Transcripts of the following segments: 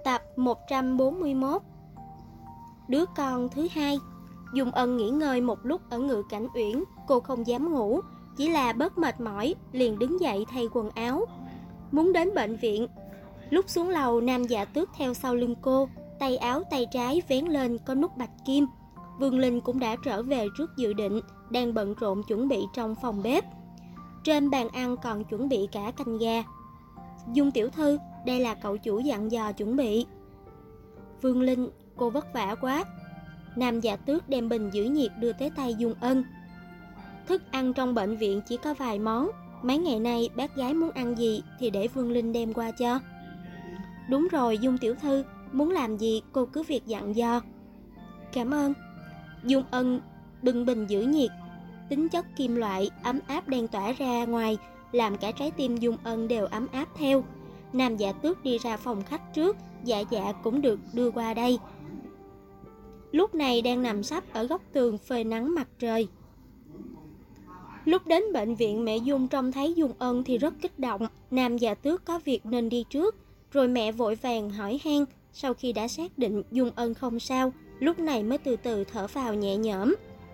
Tập 141. Đứa con thứ hai. Dung Ân nghỉ ngơi một lúc ở Ngự Cảnh Uyển, cô không dám ngủ, chỉ là bớt mệt mỏi, liền đứng dậy thay quần áo. Muốn đến bệnh viện. Lúc xuống lầu, Nam Dạ Tước theo sau lưng cô, tay áo tay trái vén lên có nút bạch kim. Vương Linh cũng đã trở về trước dự định, đang bận rộn chuẩn bị trong phòng bếp. Trên bàn ăn còn chuẩn bị cả canh gà. Dung tiểu thư, đây là cậu chủ dặn dò chuẩn bị. Vương Linh, cô vất vả quá. Nam Dạ Tước đem bình giữ nhiệt đưa tới tay Dung Ân. Thức ăn trong bệnh viện chỉ có vài món, mấy ngày nay bác gái muốn ăn gì thì để Vương Linh đem qua cho. Đúng rồi Dung tiểu thư, muốn làm gì cô cứ việc dặn dò. Cảm ơn. Dung Ân bưng bình giữ nhiệt, tính chất kim loại ấm áp đang tỏa ra ngoài, làm cả trái tim Dung Ân đều ấm áp theo. Nam Dạ Tước đi ra phòng khách trước, Dạ Dạ cũng được đưa qua đây. Lúc này đang nằm sấp ở góc tường phơi nắng mặt trời. Lúc đến bệnh viện, mẹ Dung trông thấy Dung Ân thì rất kích động. Nam Dạ Tước có việc nên đi trước, rồi mẹ vội vàng hỏi han. Sau khi đã xác định Dung Ân không sao, lúc này mới từ từ thở phào nhẹ nhõm.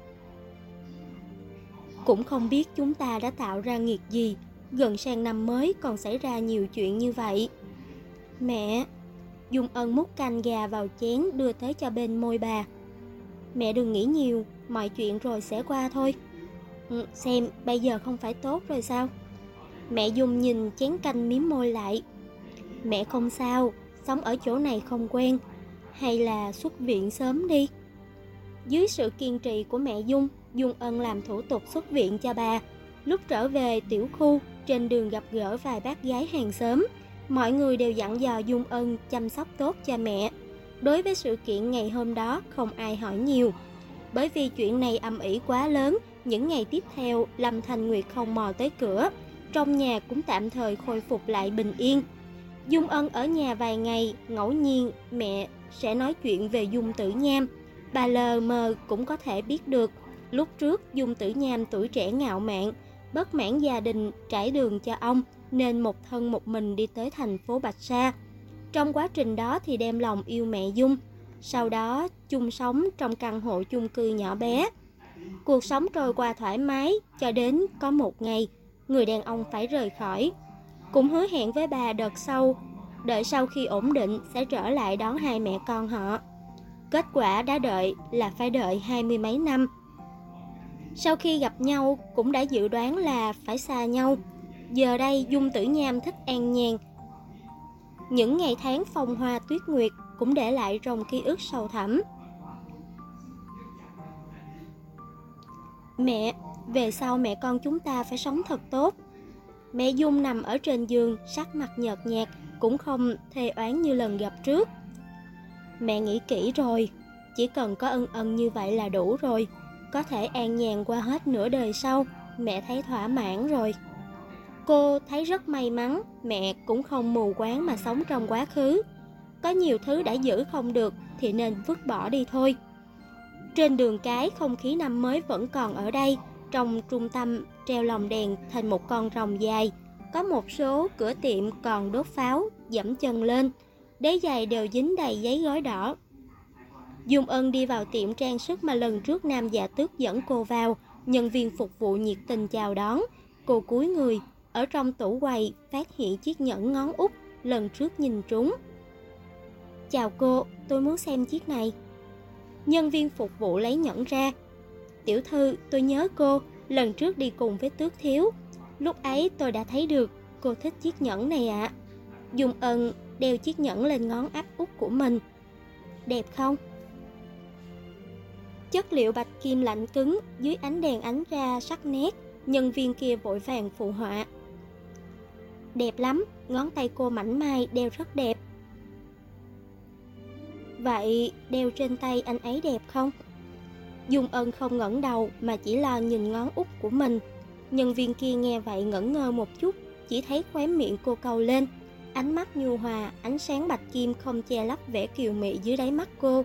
Cũng không biết chúng ta đã tạo ra nghiệt gì, gần sang năm mới còn xảy ra nhiều chuyện như vậy. Mẹ. Dung Ân múc canh gà vào chén đưa tới cho bên môi bà. Mẹ đừng nghĩ nhiều, mọi chuyện rồi sẽ qua thôi. Xem bây giờ không phải tốt rồi sao? Mẹ Dung nhìn chén canh mím môi lại. Mẹ không sao, sống ở chỗ này không quen. Hay là xuất viện sớm đi. Dưới sự kiên trì của mẹ Dung, Dung Ân làm thủ tục xuất viện cho bà. Lúc trở về tiểu khu, trên đường gặp gỡ vài bác gái hàng xóm. Mọi người đều dặn dò Dung Ân chăm sóc tốt cho mẹ. Đối với sự kiện ngày hôm đó không ai hỏi nhiều. Bởi vì chuyện này âm ỉ quá lớn, những ngày tiếp theo Lâm Thanh Nguyệt không mò tới cửa. Trong nhà cũng tạm thời khôi phục lại bình yên. Dung Ân ở nhà vài ngày, ngẫu nhiên mẹ sẽ nói chuyện về Dung Tử Nham. Bà lờ mờ cũng có thể biết được. Lúc trước Dung Tử Nham tuổi trẻ ngạo mạn, bất mãn gia đình trải đường cho ông, nên một thân một mình đi tới thành phố Bạch Sa. Trong quá trình đó thì đem lòng yêu mẹ Dung. Sau đó chung sống trong căn hộ chung cư nhỏ bé. Cuộc sống trôi qua thoải mái cho đến có một ngày, người đàn ông phải rời khỏi. Cũng hứa hẹn với bà đợt sau, đợi sau khi ổn định sẽ trở lại đón hai mẹ con họ. Kết quả đã đợi là phải đợi 20 mấy năm. Sau khi gặp nhau cũng đã dự đoán là phải xa nhau. Giờ đây Dung Tử Nham thích an nhàn. Những ngày tháng phong hoa tuyết nguyệt cũng để lại trong ký ức sâu thẳm. Mẹ, về sau mẹ con chúng ta phải sống thật tốt. Mẹ Dung nằm ở trên giường, sắc mặt nhợt nhạt, cũng không thê oán như lần gặp trước. Mẹ nghĩ kỹ rồi, chỉ cần có ân ân như vậy là đủ rồi. Có thể an nhàn qua hết nửa đời sau, mẹ thấy thỏa mãn rồi. Cô thấy rất may mắn, mẹ cũng không mù quáng mà sống trong quá khứ. Có nhiều thứ đã giữ không được thì nên vứt bỏ đi thôi. Trên đường cái, không khí năm mới vẫn còn ở đây. Trong trung tâm treo lồng đèn thành một con rồng dài. Có một số cửa tiệm còn đốt pháo, dẫm chân lên. Đế giày đều dính đầy giấy gói đỏ. Dung Ân đi vào tiệm trang sức mà lần trước Nam Dạ Tước dẫn cô vào. Nhân viên phục vụ nhiệt tình chào đón. Cô cúi người, ở trong tủ quầy phát hiện chiếc nhẫn ngón út lần trước nhìn trúng. Chào cô, tôi muốn xem chiếc này. Nhân viên phục vụ lấy nhẫn ra. Tiểu thư, tôi nhớ cô, lần trước đi cùng với Tước thiếu. Lúc ấy tôi đã thấy được, cô thích chiếc nhẫn này ạ. Dung Ân đeo chiếc nhẫn lên ngón áp út của mình. Đẹp không? Chất liệu bạch kim lạnh cứng, dưới ánh đèn ánh ra sắc nét. Nhân viên kia vội vàng phụ họa. Đẹp lắm, ngón tay cô mảnh mai, đeo rất đẹp. Vậy đeo trên tay anh ấy đẹp không? Dung Ân không ngẩng đầu mà chỉ lo nhìn ngón út của mình. Nhân viên kia nghe vậy ngẩn ngơ một chút, chỉ thấy khóe miệng cô cau lên. Ánh mắt nhu hòa, ánh sáng bạch kim không che lấp vẻ kiều mị dưới đáy mắt cô.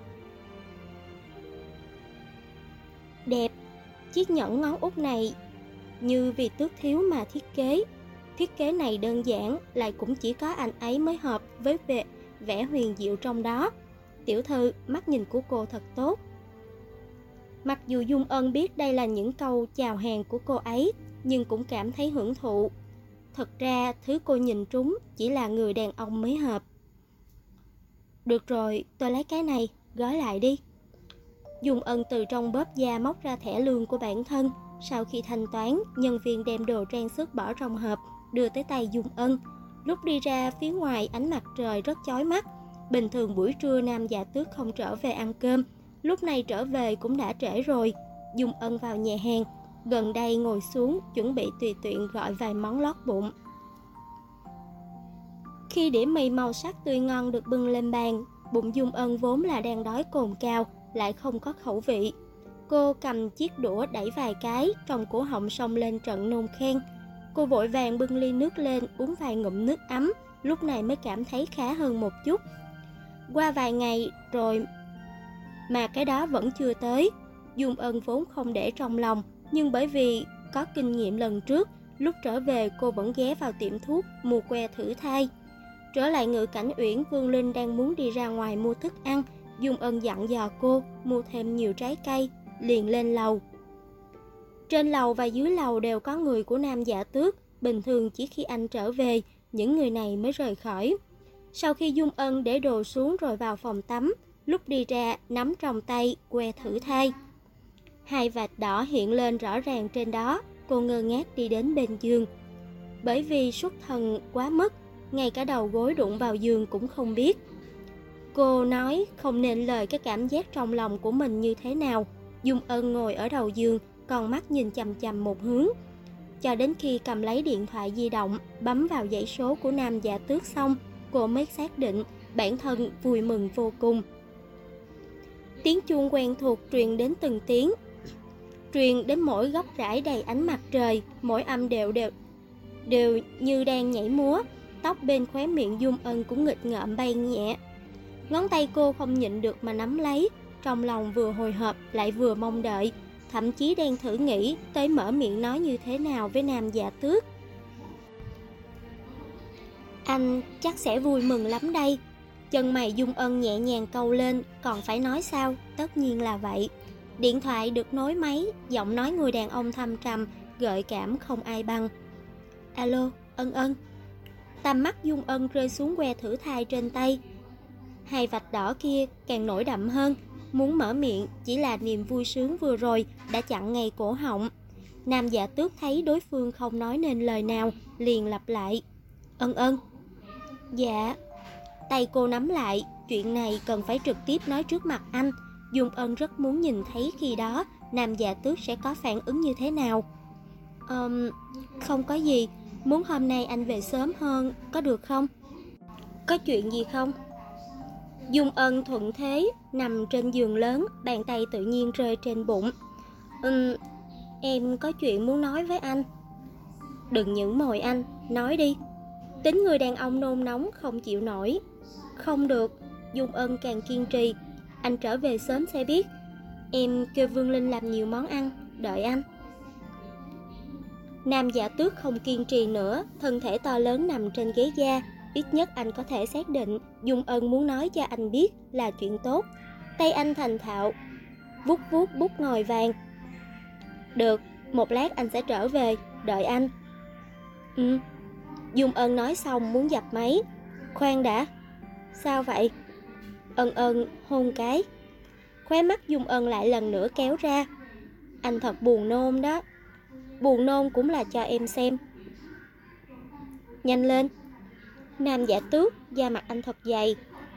Đẹp, chiếc nhẫn ngón út này như vì Tước thiếu mà thiết kế. Thiết kế này đơn giản, lại cũng chỉ có anh ấy mới hợp với vẻ huyền diệu trong đó. Tiểu thư, mắt nhìn của cô thật tốt. Mặc dù Dung Ân biết đây là những câu chào hàng của cô ấy, nhưng cũng cảm thấy hưởng thụ. Thật ra, thứ cô nhìn trúng chỉ là người đàn ông mới hợp. Được rồi, tôi lấy cái này, gói lại đi. Dung Ân từ trong bóp da móc ra thẻ lương của bản thân. Sau khi thanh toán, nhân viên đem đồ trang sức bỏ trong hộp, đưa tới tay Dung Ân. Lúc đi ra phía ngoài, ánh mặt trời rất chói mắt. Bình thường buổi trưa Nam Dạ Tước không trở về ăn cơm, lúc này trở về cũng đã trễ rồi. Dung Ân vào nhà hàng, gần đây ngồi xuống chuẩn bị tùy tiện gọi vài món lót bụng. Khi đĩa mì màu sắc tươi ngon được bưng lên bàn, bụng Dung Ân vốn là đang đói cồn cào, lại không có khẩu vị. Cô cầm chiếc đũa đẩy vài cái, trong cổ họng xông lên trận nôn khan. Cô vội vàng bưng ly nước lên uống vài ngụm nước ấm, lúc này mới cảm thấy khá hơn một chút. Qua vài ngày rồi mà cái đó vẫn chưa tới. Dung Ân vốn không để trong lòng, nhưng bởi vì có kinh nghiệm lần trước, lúc trở về cô vẫn ghé vào tiệm thuốc mua que thử thai. Trở lại Ngự Cảnh Uyển, Vương Linh đang muốn đi ra ngoài mua thức ăn. Dung Ân dặn dò cô mua thêm nhiều trái cây, liền lên lầu. Trên lầu và dưới lầu đều có người của Nam Dạ Tước, bình thường chỉ khi anh trở về, những người này mới rời khỏi. Sau khi Dung Ân để đồ xuống rồi vào phòng tắm, lúc đi ra nắm trong tay que thử thai. Hai vạch đỏ hiện lên rõ ràng trên đó, cô ngơ ngác đi đến bên giường. Bởi vì xuất thần quá mức, ngay cả đầu gối đụng vào giường cũng không biết. Cô nói không nên lời cái cảm giác trong lòng của mình như thế nào. Dung Ân ngồi ở đầu giường, còn mắt nhìn chằm chằm một hướng. Cho đến khi cầm lấy điện thoại di động, bấm vào dãy số của Nam Dạ Tước xong, cô mới xác định bản thân vui mừng vô cùng. Tiếng chuông quen thuộc truyền đến từng tiếng, truyền đến mỗi góc rãi đầy ánh mặt trời, mỗi âm đều như đang nhảy múa. Tóc bên khóe miệng Dung Ân cũng nghịch ngợm bay nhẹ. Ngón tay cô không nhịn được mà nắm lấy, trong lòng vừa hồi hộp lại vừa mong đợi, thậm chí đang thử nghĩ tới mở miệng nói như thế nào với Nam Dạ Tước. Anh chắc sẽ vui mừng lắm đây. Chân mày Dung Ân nhẹ nhàng cau lên, còn phải nói sao? Tất nhiên là vậy. Điện thoại được nối máy, giọng nói người đàn ông thâm trầm, gợi cảm không ai bằng. Alo, Ân Ân. Tầm mắt Dung Ân rơi xuống que thử thai trên tay. Hai vạch đỏ kia càng nổi đậm hơn, muốn mở miệng chỉ là niềm vui sướng vừa rồi đã chặn ngay cổ họng. Nam Dạ Tước thấy đối phương không nói nên lời nào, liền lặp lại. Ân Ân. Dạ. Tay cô nắm lại, chuyện này cần phải trực tiếp nói trước mặt anh. Dung Ân rất muốn nhìn thấy khi đó Nam Dạ Tước sẽ có phản ứng như thế nào. Không có gì, muốn hôm nay anh về sớm hơn, có được không? Có chuyện gì không? Dung Ân thuận thế, nằm trên giường lớn, bàn tay tự nhiên rơi trên bụng. Em có chuyện muốn nói với anh. Đừng những mồi anh, nói đi. Tính người đàn ông nôn nóng không chịu nổi. Không được, Dung Ân càng kiên trì. Anh trở về sớm sẽ biết. Em kêu Vương Linh làm nhiều món ăn, đợi anh. Nam Dạ Tước không kiên trì nữa, thân thể to lớn nằm trên ghế da. Ít nhất anh có thể xác định Dung Ân muốn nói cho anh biết là chuyện tốt. Tay anh thành thạo vuốt vuốt bút ngòi vàng. Được, một lát anh sẽ trở về, đợi anh. Dung Ân nói xong muốn dập máy. Khoan đã. Sao vậy? Ân Ân hôn cái. Khóe mắt Dung Ân lại lần nữa kéo ra. Anh thật buồn nôn đó. Buồn nôn cũng là cho em xem. Nhanh lên. Nam Dạ Tước, da mặt anh thật dày.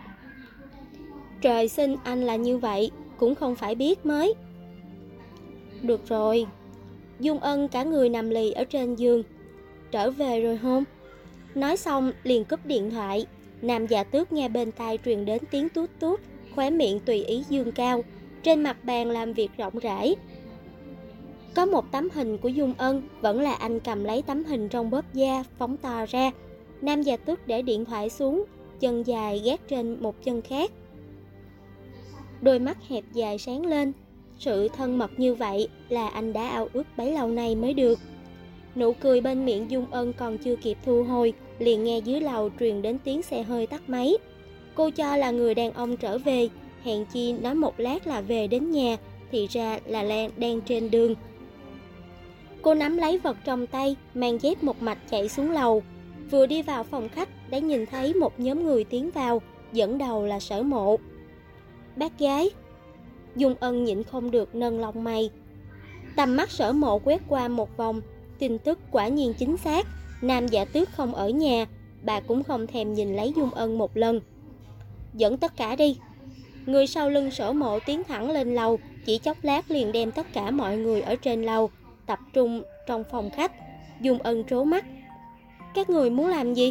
Trời sinh anh là như vậy, cũng không phải biết mới. Được rồi. Dung Ân cả người nằm lì ở trên giường. Trở về rồi hôn. Nói xong liền cúp điện thoại. Nam Dạ Tước nghe bên tai truyền đến tiếng tút tút, khóe miệng tùy ý dương cao. Trên mặt bàn làm việc rộng rãi có một tấm hình của Dung Ân, vẫn là anh cầm lấy tấm hình trong bóp da, phóng to ra. Nam Dạ Tước để điện thoại xuống, chân dài gác trên một chân khác. Đôi mắt hẹp dài sáng lên. Sự thân mật như vậy là anh đã ao ước bấy lâu nay mới được. Nụ cười bên miệng Dung Ân còn chưa kịp thu hồi, liền nghe dưới lầu truyền đến tiếng xe hơi tắt máy. Cô cho là người đàn ông trở về, hèn chi nói một lát là về đến nhà, thì ra là Lan đang trên đường. Cô nắm lấy vật trong tay, mang dép một mạch chạy xuống lầu. Vừa đi vào phòng khách đã nhìn thấy một nhóm người tiến vào, dẫn đầu là Sở Mộ. Bác gái. Dung Ân nhịn không được nâng lông mày. Tầm mắt Sở Mộ quét qua một vòng, tin tức quả nhiên chính xác, Nam Dạ Tước không ở nhà, bà cũng không thèm nhìn lấy Dung Ân một lần. Dẫn tất cả đi. Người sau lưng Sở Mộ tiến thẳng lên lầu, chỉ chốc lát liền đem tất cả mọi người ở trên lầu tập trung trong phòng khách. Dung Ân trố mắt. Các người muốn làm gì?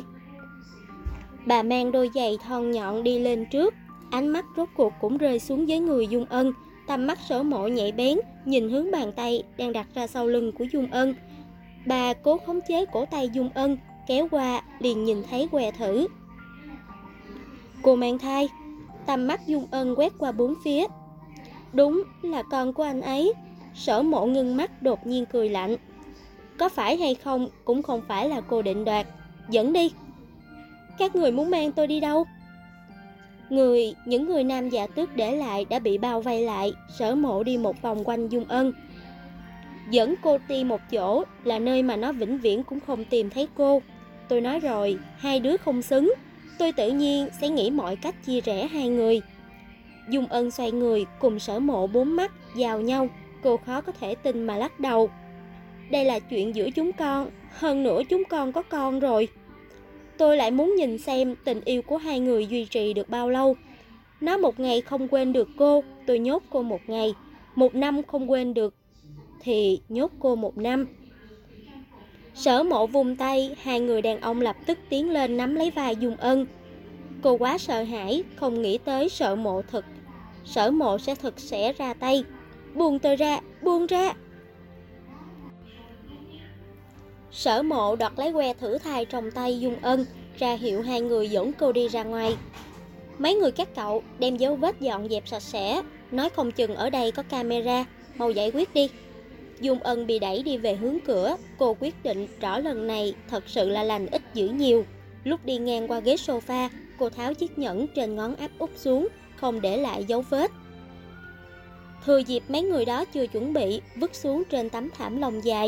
Bà mang đôi giày thon nhọn đi lên trước, ánh mắt rốt cuộc cũng rơi xuống dưới người Dung Ân. Tầm mắt Sở Mộ nhạy bén, nhìn hướng bàn tay đang đặt ra sau lưng của Dung Ân. Bà cố khống chế cổ tay Dung Ân, kéo qua liền nhìn thấy que thử. Cô mang thai. Tầm mắt Dung Ân quét qua bốn phía. Đúng là con của anh ấy. Sở Mộ ngưng mắt đột nhiên cười lạnh. Có phải hay không cũng không phải là cô định đoạt. Dẫn đi. Các người muốn mang tôi đi đâu? Những người Nam Dạ Tước để lại đã bị bao vây lại. Sở Mộ đi một vòng quanh Dung Ân. Dẫn cô đi một chỗ là nơi mà nó vĩnh viễn cũng không tìm thấy cô. Tôi nói rồi, hai đứa không xứng. Tôi tự nhiên sẽ nghĩ mọi cách chia rẽ hai người. Dung Ân xoay người cùng Sở Mộ bốn mắt giao nhau. Cô khó có thể tin mà lắc đầu. Đây là chuyện giữa chúng con. Hơn nữa chúng con có con rồi. Tôi lại muốn nhìn xem tình yêu của hai người duy trì được bao lâu. Nó một ngày không quên được cô, tôi nhốt cô một ngày. Một năm không quên được thì nhốt cô một năm. Sở Mộ vung tay, hai người đàn ông lập tức tiến lên nắm lấy vai Dung Ân. Cô quá sợ hãi, không nghĩ tới Sở Mộ sẽ ra tay. Buông tôi ra, buông ra. Sở Mộ đoạt lấy que thử thai trong tay Dung Ân, ra hiệu hai người dẫn cô đi ra ngoài. Mấy người các cậu đem dấu vết dọn dẹp sạch sẽ, nói không chừng ở đây có camera, mau giải quyết đi. Dung Ân bị đẩy đi về hướng cửa, cô quyết định rõ lần này thật sự là lành ít dữ nhiều. Lúc đi ngang qua ghế sofa, cô tháo chiếc nhẫn trên ngón áp út xuống, không để lại dấu vết. Thừa dịp mấy người đó chưa chuẩn bị, vứt xuống trên tấm thảm lông dài.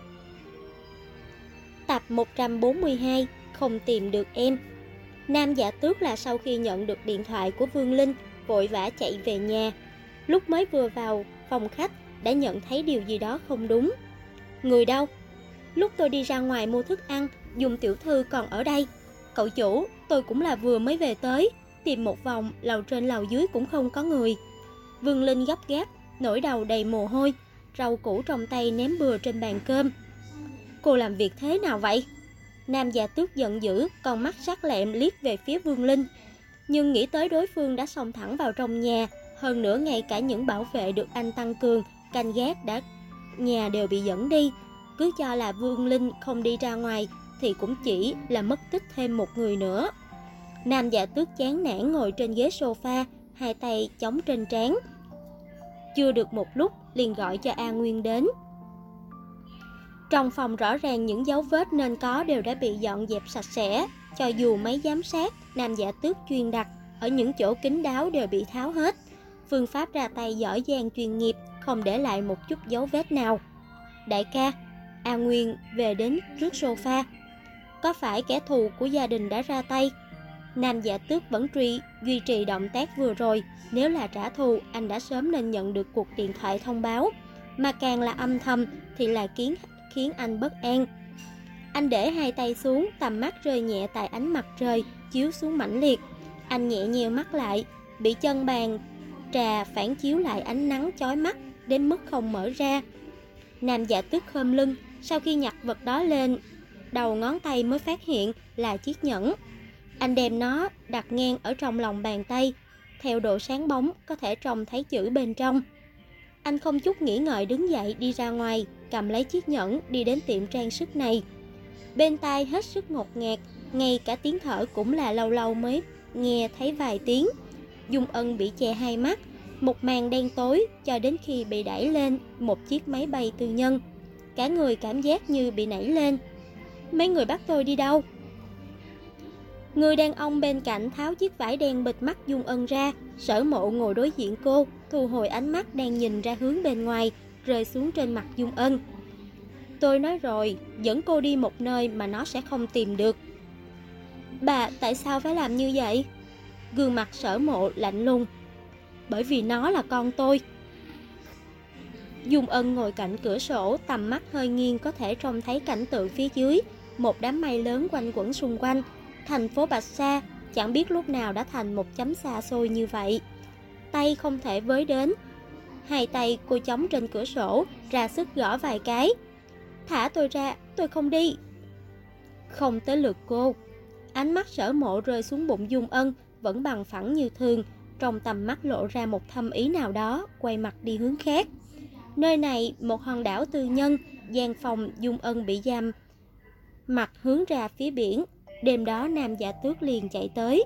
Tập 142, không tìm được em. Nam Dạ Tước là sau khi nhận được điện thoại của Vương Linh, vội vã chạy về nhà. Lúc mới vừa vào phòng khách, đã nhận thấy điều gì đó không đúng. Người đâu? Lúc tôi đi ra ngoài mua thức ăn, Dung tiểu thư còn ở đây. Cậu chủ, tôi cũng là vừa mới về tới, tìm một vòng, lầu trên lầu dưới cũng không có người. Vương Linh gấp gáp, nỗi đầu đầy mồ hôi, rau củ trong tay ném bừa trên bàn cơm. Cô làm việc thế nào vậy? Nam Dạ Tước giận dữ, con mắt sắc lẹm liếc về phía Vương Linh. Nhưng nghĩ tới đối phương đã xông thẳng vào trong nhà, hơn nữa ngay cả những bảo vệ được anh tăng cường, canh gác nhà đều bị dẫn đi. Cứ cho là Vương Linh không đi ra ngoài thì cũng chỉ là mất tích thêm một người nữa. Nam Dạ Tước chán nản ngồi trên ghế sofa, hai tay chống trên trán. Chưa được một lúc liền gọi cho A Nguyên đến. Trong phòng rõ ràng những dấu vết nên có đều đã bị dọn dẹp sạch sẽ. Cho dù máy giám sát, Nam Dạ Tước chuyên đặt ở những chỗ kín đáo đều bị tháo hết. Phương pháp ra tay giỏi giang chuyên nghiệp, không để lại một chút dấu vết nào. Đại ca, A Nguyên về đến trước sofa. Có phải kẻ thù của gia đình đã ra tay? Nam Dạ Tước vẫn duy trì động tác vừa rồi. Nếu là trả thù, anh đã sớm nên nhận được cuộc điện thoại thông báo. Mà càng là âm thầm thì là khiến anh bất an. Anh để hai tay xuống, tầm mắt rơi nhẹ tại ánh mặt trời chiếu xuống mãnh liệt. Anh nhẹ nheo mắt lại, bị chân bàn trà phản chiếu lại ánh nắng chói mắt đến mức không mở ra. Nam Dạ Tước khom lưng, sau khi nhặt vật đó lên, đầu ngón tay mới phát hiện là chiếc nhẫn. Anh đem nó đặt ngang ở trong lòng bàn tay, theo độ sáng bóng có thể trông thấy chữ bên trong. Anh không chút nghĩ ngợi đứng dậy đi ra ngoài, cầm lấy chiếc nhẫn đi đến tiệm trang sức này. Bên tai hết sức ngột ngạt, ngay cả tiếng thở cũng là lâu lâu mới nghe thấy vài tiếng. Dung Ân bị che hai mắt, một màn đen tối cho đến khi bị đẩy lên một chiếc máy bay tư nhân. Cả người cảm giác như bị nảy lên. Mấy người bắt tôi đi đâu? Người đàn ông bên cạnh tháo chiếc vải đen bịt mắt Dung Ân ra. Sở Mộ ngồi đối diện cô, thu hồi ánh mắt đang nhìn ra hướng bên ngoài, rơi xuống trên mặt Dung Ân. Tôi nói rồi, dẫn cô đi một nơi mà nó sẽ không tìm được. Bà tại sao phải làm như vậy? Gương mặt Sở Mộ lạnh lùng. Bởi vì nó là con tôi. Dung Ân ngồi cạnh cửa sổ, tầm mắt hơi nghiêng có thể trông thấy cảnh tượng phía dưới. Một đám mây lớn quanh quẩn xung quanh. Thành phố Bạch Sa chẳng biết lúc nào đã thành một chấm xa xôi như vậy. Tay không thể với đến. Hai tay cô chống trên cửa sổ, ra sức gõ vài cái. Thả tôi ra, tôi không đi. Không tới lượt cô. Ánh mắt Sở Mộ rơi xuống bụng Dung Ân, vẫn bằng phẳng như thường. Trong tầm mắt lộ ra một thâm ý nào đó, quay mặt đi hướng khác. Nơi này một hòn đảo tư nhân, gian phòng Dung Ân bị giam mặt hướng ra phía biển. Đêm đó Nam Dạ Tước liền chạy tới.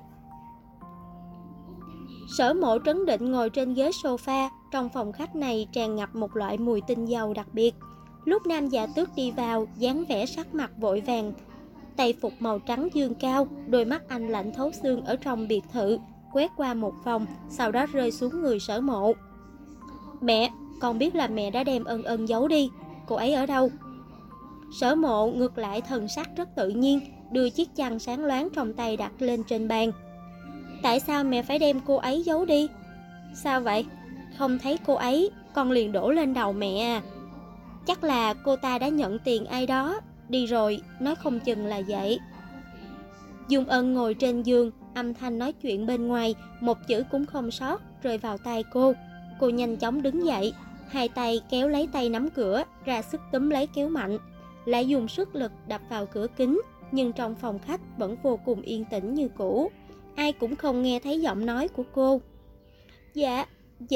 Sở Mộ trấn định ngồi trên ghế sofa. Trong phòng khách này tràn ngập một loại mùi tinh dầu đặc biệt. Lúc Nam Dạ Tước đi vào, dáng vẻ sắc mặt vội vàng, tay phục màu trắng dương cao, đôi mắt anh lạnh thấu xương ở trong biệt thự, quét qua một vòng, sau đó rơi xuống người Sở Mộ. Mẹ, con biết là mẹ đã đem Ân Ân giấu đi, cô ấy ở đâu? Sở Mộ ngược lại thần sắc rất tự nhiên, đưa chiếc chăn sáng loáng trong tay đặt lên trên bàn. Tại sao mẹ phải đem cô ấy giấu đi? Sao vậy? Không thấy cô ấy, con liền đổ lên đầu mẹ à? Chắc là cô ta đã nhận tiền ai đó, đi rồi, nói không chừng là vậy. Dung Ân ngồi trên giường, âm thanh nói chuyện bên ngoài, một chữ cũng không sót, rơi vào tai cô. Cô nhanh chóng đứng dậy, hai tay kéo lấy tay nắm cửa, ra sức túm lấy kéo mạnh, lại dùng sức lực đập vào cửa kính, nhưng trong phòng khách vẫn vô cùng yên tĩnh như cũ. Ai cũng không nghe thấy giọng nói của cô. Dạ.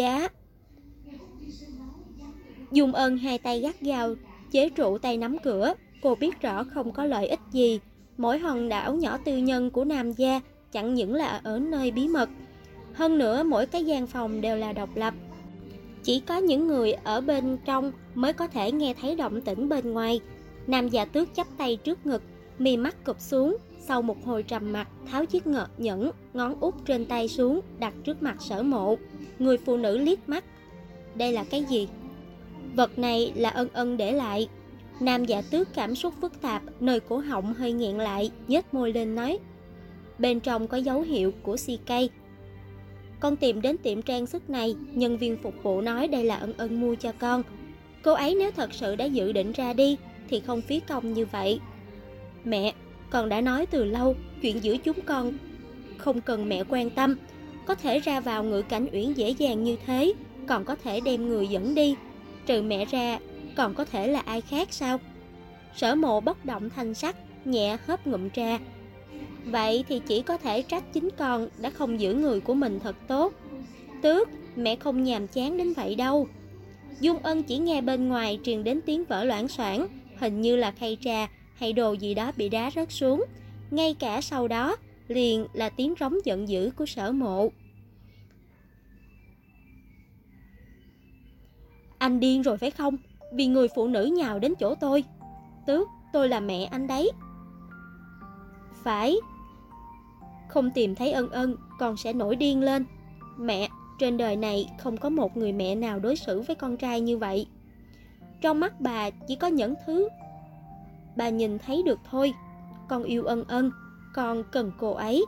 Dung Ân hai tay gắt gao chế trụ tay nắm cửa. Cô biết rõ không có lợi ích gì. Mỗi hòn đảo nhỏ tư nhân của Nam gia chẳng những là ở nơi bí mật, hơn nữa mỗi cái gian phòng đều là độc lập. Chỉ có những người ở bên trong mới có thể nghe thấy động tĩnh bên ngoài. Nam Dạ Tước chắp tay trước ngực, mi mắt cụp xuống, sau một hồi trầm mặc tháo chiếc nhẫn ngón út trên tay xuống, đặt trước mặt Sở Mộ. Người phụ nữ liếc mắt. Đây là cái gì? Vật này là Ân Ân để lại. Nam Dạ Tước cảm xúc phức tạp, nơi cổ họng hơi nghẹn lại, nhếch môi lên nói. Bên trong có dấu hiệu của CK. Con tìm đến tiệm trang sức này, nhân viên phục vụ nói đây là Ân Ân mua cho con. Cô ấy nếu thật sự đã dự định ra đi thì không phí công như vậy. Mẹ, con đã nói từ lâu, chuyện giữa chúng con không cần mẹ quan tâm. Có thể ra vào Ngự Cảnh Uyển dễ dàng như thế, còn có thể đem người dẫn đi. Trừ mẹ ra, còn có thể là ai khác sao? Sở Mộ bất động thanh sắc, nhẹ hớp ngụm trà. Vậy thì chỉ có thể trách chính con đã không giữ người của mình thật tốt. Tước, mẹ không nhàm chán đến vậy đâu. Dung Ân chỉ nghe bên ngoài truyền đến tiếng vỡ loảng xoảng, hình như là khay trà hay đồ gì đó bị đá rớt xuống. Ngay cả sau đó liền là tiếng rống giận dữ của Sở Mộ. Anh điên rồi phải không? Vì người phụ nữ nhào đến chỗ tôi. Tước, tôi là mẹ anh đấy. Phải. Không tìm thấy Ân Ân, con sẽ nổi điên lên. Mẹ, trên đời này không có một người mẹ nào đối xử với con trai như vậy. Trong mắt bà chỉ có những thứ bà nhìn thấy được thôi. Con yêu Ân Ân, con cần cô ấy.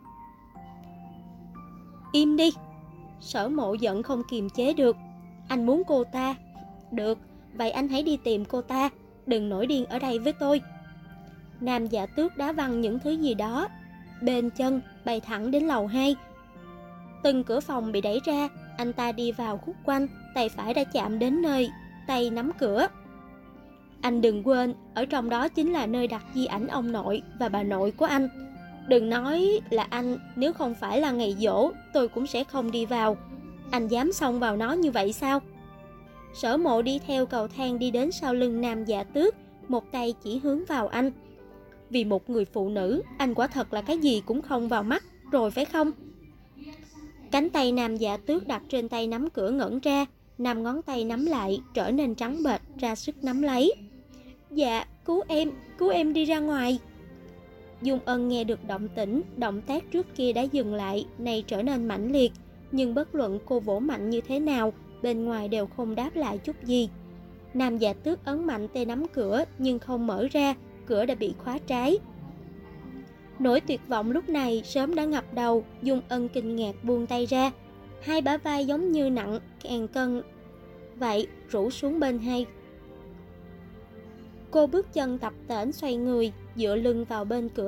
Im đi. Sở Mộ giận không kiềm chế được. Anh muốn cô ta. Được, vậy anh hãy đi tìm cô ta, đừng nổi điên ở đây với tôi. Nam Dạ Tước đá văng những thứ gì đó bên chân, bay thẳng đến lầu 2. Từng cửa phòng bị đẩy ra, anh ta đi vào khúc quanh, tay phải đã chạm đến nơi tay nắm cửa. Anh đừng quên, ở trong đó chính là nơi đặt di ảnh ông nội và bà nội của anh. Đừng nói là anh, nếu không phải là ngày giỗ, tôi cũng sẽ không đi vào. Anh dám xông vào nó như vậy sao? Sở Mộ đi theo cầu thang đi đến sau lưng Nam Dạ Tước, một tay chỉ hướng vào anh. Vì một người phụ nữ, anh quả thật là cái gì cũng không vào mắt, rồi phải không? Cánh tay Nam Dạ Tước đặt trên tay nắm cửa ngẩn ra, 5 ngón tay nắm lại, trở nên trắng bệch, ra sức nắm lấy. Dạ, cứu em đi ra ngoài. Dung Ân nghe được động tĩnh, động tác trước kia đã dừng lại, nay trở nên mãnh liệt. Nhưng bất luận cô vỗ mạnh như thế nào, bên ngoài đều không đáp lại chút gì. Nam Dạ Tước ấn mạnh tay nắm cửa nhưng không mở ra, cửa đã bị khóa trái. Nỗi tuyệt vọng lúc này sớm đã ngập đầu, Dung Ân kinh ngạc buông tay ra. Hai bả vai giống như nặng ngàn cân vậy, rũ xuống bên hai. Cô bước chân tập tễnh xoay người, dựa lưng vào bên cửa.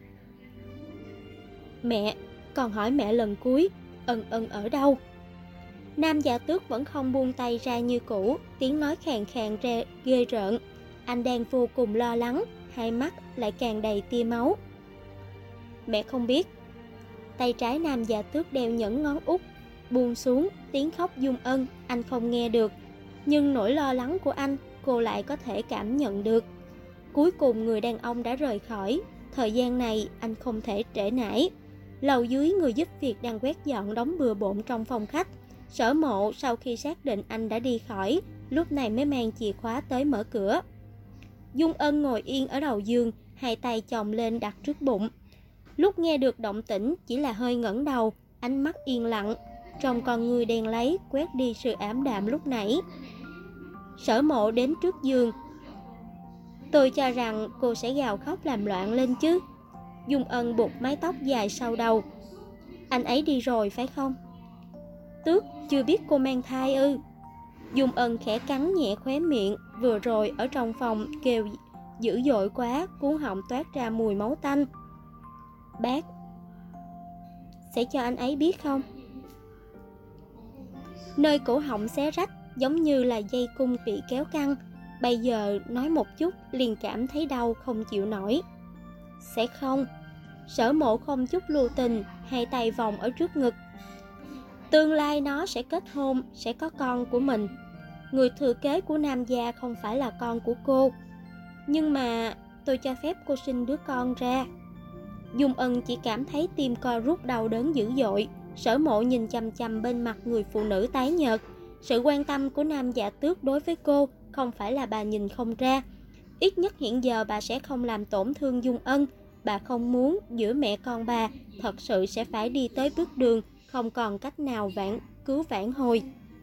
Mẹ, còn hỏi mẹ lần cuối, Ân ở đâu? Nam Dạ Tước vẫn không buông tay ra như cũ, tiếng nói khàn khàn ghê rợn. Anh đang vô cùng lo lắng, hai mắt lại càng đầy tia máu. Mẹ không biết. Tay trái Nam Dạ Tước đeo nhẫn ngón út buông xuống, tiếng khóc Dung Ân anh không nghe được, nhưng nỗi lo lắng của anh cô lại có thể cảm nhận được. Cuối cùng người đàn ông đã rời khỏi, thời gian này anh không thể trễ nải. Lầu dưới người giúp việc đang quét dọn đống bừa bộn trong phòng khách. Sở Mộ sau khi xác định anh đã đi khỏi, lúc này mới mang chìa khóa tới mở cửa. Dung Ân ngồi yên ở đầu giường, hai tay chồng lên đặt trước bụng. Lúc nghe được động tĩnh chỉ là hơi ngẩng đầu, ánh mắt yên lặng, trong con người đen láy quét đi sự ảm đạm lúc nãy. Sở Mộ đến trước giường. Tôi cho rằng cô sẽ gào khóc làm loạn lên chứ. Dung Ân buộc mái tóc dài sau đầu. Anh ấy đi rồi phải không? Tước chưa biết cô mang thai ư? Dung Ân khẽ cắn nhẹ khóe miệng, vừa rồi ở trong phòng kêu dữ dội quá, cuống họng toát ra mùi máu tanh. Bác sẽ cho anh ấy biết không? Nơi cổ họng xé rách giống như là dây cung bị kéo căng, bây giờ nói một chút liền cảm thấy đau không chịu nổi. Sẽ không. Sở Mộ không chút lưu tình, hai tay vòng ở trước ngực. Tương lai nó sẽ kết hôn, sẽ có con của mình. Người thừa kế của Nam gia không phải là con của cô. Nhưng mà tôi cho phép cô sinh đứa con ra. Dung Ân chỉ cảm thấy tim co rút đau đớn dữ dội. Sở Mộ nhìn chằm chằm bên mặt người phụ nữ tái nhợt. Sự quan tâm của Nam Dạ Tước đối với cô không phải là bà nhìn không ra. Ít nhất hiện giờ bà sẽ không làm tổn thương Dung Ân. Bà không muốn giữa mẹ con bà thật sự sẽ phải đi tới bước đường không còn cách nào vãn hồi.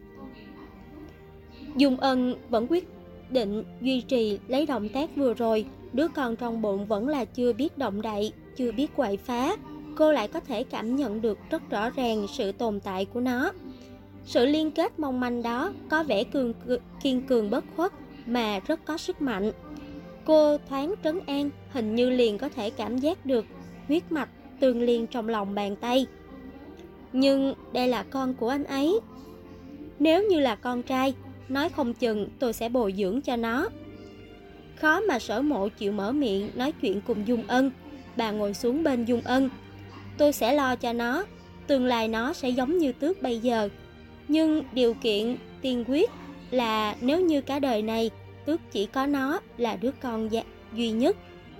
Dung Ân vẫn quyết định duy trì lấy động tác vừa rồi. Đứa con trong bụng vẫn là chưa biết động đậy, chưa biết quậy phá. Cô lại có thể cảm nhận được rất rõ ràng sự tồn tại của nó. Sự liên kết mong manh đó có vẻ kiên cường bất khuất mà rất có sức mạnh. Cô thoáng trấn an, hình như liền có thể cảm giác được huyết mạch tương liên trong lòng bàn tay. Nhưng đây là con của anh ấy. Nếu như là con trai, nói không chừng tôi sẽ bồi dưỡng cho nó. Khó mà Sở Mộ chịu mở miệng nói chuyện cùng Dung Ân. Bà ngồi xuống bên Dung Ân. Tôi sẽ lo cho nó, tương lai nó sẽ giống như Tước bây giờ. Nhưng điều kiện tiên quyết là nếu như cả đời này Tước chỉ có nó là đứa con duy nhất.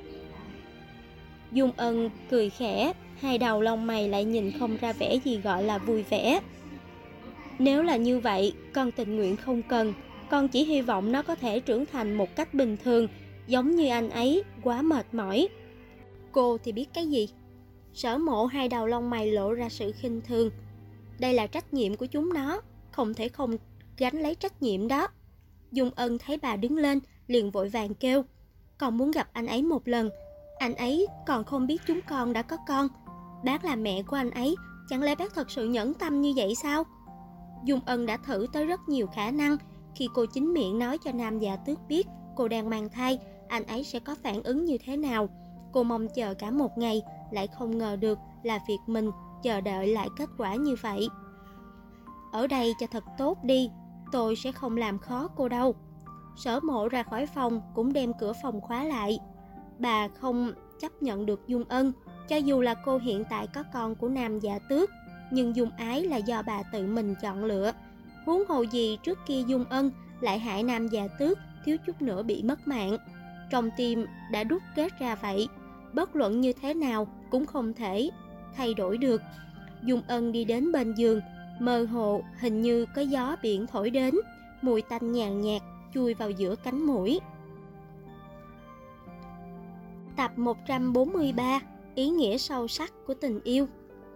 Dung Ân cười khẽ, hai đầu lông mày lại nhìn không ra vẻ gì gọi là vui vẻ. Nếu là như vậy, con tình nguyện không cần. Con chỉ hy vọng nó có thể trưởng thành một cách bình thường, giống như anh ấy, quá mệt mỏi. Cô thì biết cái gì? Sở Mộ hai đầu lông mày lộ ra sự khinh thường. Đây là trách nhiệm của chúng nó, không thể không gánh lấy trách nhiệm đó. Dung Ân thấy bà đứng lên, liền vội vàng kêu. Con muốn gặp anh ấy một lần. Anh ấy còn không biết chúng con đã có con. Bác là mẹ của anh ấy, chẳng lẽ bác thật sự nhẫn tâm như vậy sao? Dung Ân đã thử tới rất nhiều khả năng. Khi cô chính miệng nói cho Nam Dạ Tước biết cô đang mang thai, anh ấy sẽ có phản ứng như thế nào. Cô mong chờ cả một ngày, lại không ngờ được là việc mình chờ đợi lại kết quả như vậy. Ở đây cho thật tốt đi, tôi sẽ không làm khó cô đâu. Sở Mộ ra khỏi phòng cũng đem cửa phòng khóa lại. Bà không chấp nhận được Dung Ân, cho dù là cô hiện tại có con của Nam Dạ Tước, nhưng Dung Ái là do bà tự mình chọn lựa. Huống hồ gì trước kia Dung Ân lại hại Nam Dạ Tước thiếu chút nữa bị mất mạng. Trong tim đã đúc kết ra vậy, bất luận như thế nào cũng không thể thay đổi được. Dung Ân đi đến bên giường, mơ hồ hình như có gió biển thổi đến, mùi tanh nhàn nhạt chui vào giữa cánh mũi. Tập 143. Ý nghĩa sâu sắc của tình yêu.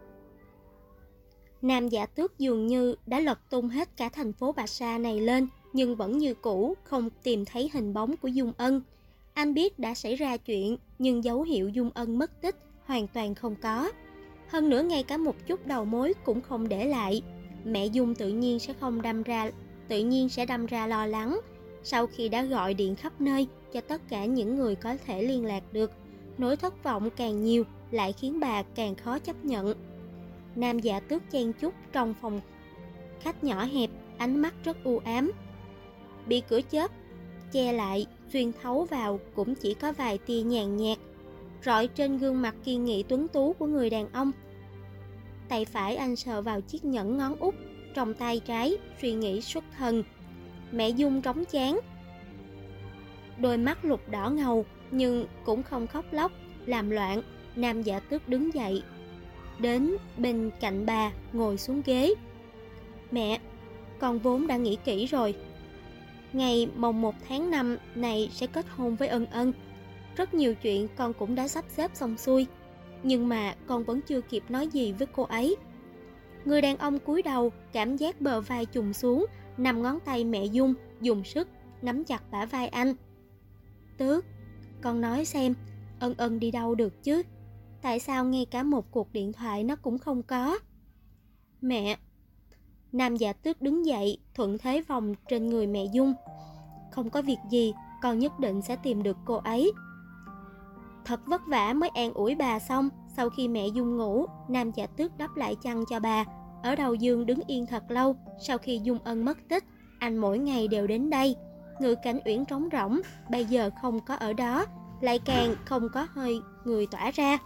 Nam Giả Tước dường như đã lật tung hết cả thành phố Bạch Sa này lên, nhưng vẫn như cũ, không tìm thấy hình bóng của Dung Ân. Anh biết đã xảy ra chuyện, nhưng dấu hiệu Dung Ân mất tích hoàn toàn không có. Hơn nữa ngay cả một chút đầu mối cũng không để lại. Mẹ Dung tự nhiên sẽ đâm ra lo lắng. Sau khi đã gọi điện khắp nơi cho tất cả những người có thể liên lạc được, nỗi thất vọng càng nhiều lại khiến bà càng khó chấp nhận. Nam Giả Tước chen chúc trong phòng khách nhỏ hẹp, ánh mắt rất u ám. Bị cửa chớp che lại, xuyên thấu vào cũng chỉ có vài tia nhàn nhạt rọi trên gương mặt kiên nghị tuấn tú của người đàn ông. Tay phải anh sờ vào chiếc nhẫn ngón út, trong tay trái suy nghĩ xuất thần. Mẹ Dung trống chán, đôi mắt lục đỏ ngầu nhưng cũng không khóc lóc làm loạn. Nam Giả Tước đứng dậy, đến bên cạnh bà ngồi xuống ghế. Mẹ, con vốn đã nghĩ kỹ rồi. Ngày mồng 1 tháng 5 này sẽ kết hôn với Ân Ân. Rất nhiều chuyện con cũng đã sắp xếp xong xuôi, nhưng mà con vẫn chưa kịp nói gì với cô ấy. Người đàn ông cúi đầu, cảm giác bờ vai trùng xuống, 5 ngón tay mẹ Dung dùng sức nắm chặt bả vai anh. Tước, con nói xem, Ân Ân đi đâu được chứ? Tại sao ngay cả một cuộc điện thoại nó cũng không có? Mẹ. Nam Giả Tước đứng dậy, thuận thế vòng trên người mẹ Dung. Không có việc gì, con nhất định sẽ tìm được cô ấy. Thật vất vả mới an ủi bà xong. Sau khi mẹ Dung ngủ, Nam Giả Tước đắp lại chăn cho bà. Ở đầu giường đứng yên thật lâu. Sau khi Dung Ân mất tích, anh mỗi ngày đều đến đây. Ngự cảnh uyển trống rỗng, bây giờ không có ở đó, lại càng không có hơi người tỏa ra.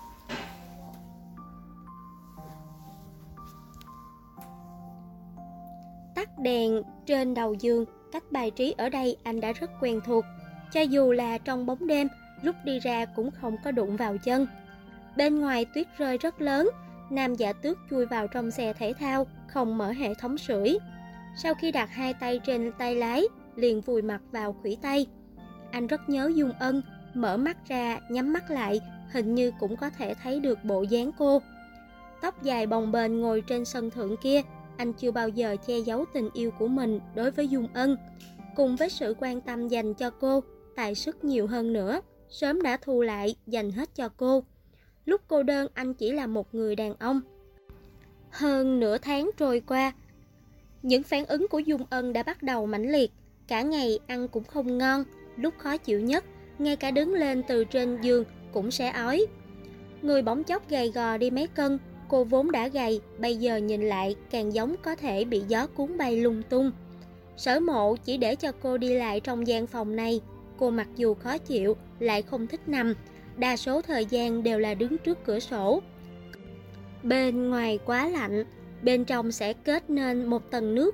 Tắt đèn trên đầu giường, cách bài trí ở đây anh đã rất quen thuộc. Cho dù là trong bóng đêm, lúc đi ra cũng không có đụng vào chân. Bên ngoài tuyết rơi rất lớn. Nam Giả Tước chui vào trong xe thể thao, không mở hệ thống sưởi. Sau khi đặt hai tay trên tay lái, liền vùi mặt vào khuỷu tay. Anh rất nhớ Dung Ân, mở mắt ra, nhắm mắt lại, hình như cũng có thể thấy được bộ dáng cô. Tóc dài bồng bềnh ngồi trên sân thượng kia, anh chưa bao giờ che giấu tình yêu của mình đối với Dung Ân. Cùng với sự quan tâm dành cho cô, tài sức nhiều hơn nữa, sớm đã thu lại, dành hết cho cô. Lúc cô đơn anh chỉ là một người đàn ông. Hơn nửa tháng trôi qua, những phản ứng của Dung Ân đã bắt đầu mãnh liệt. Cả ngày ăn cũng không ngon, lúc khó chịu nhất, ngay cả đứng lên từ trên giường cũng sẽ ói. Người bỗng chốc gầy gò đi mấy cân, cô vốn đã gầy, bây giờ nhìn lại càng giống có thể bị gió cuốn bay lung tung. Sở Mộ chỉ để cho cô đi lại trong gian phòng này. Cô mặc dù khó chịu, lại không thích nằm, đa số thời gian đều là đứng trước cửa sổ. Bên ngoài quá lạnh, bên trong sẽ kết nên một tầng nước.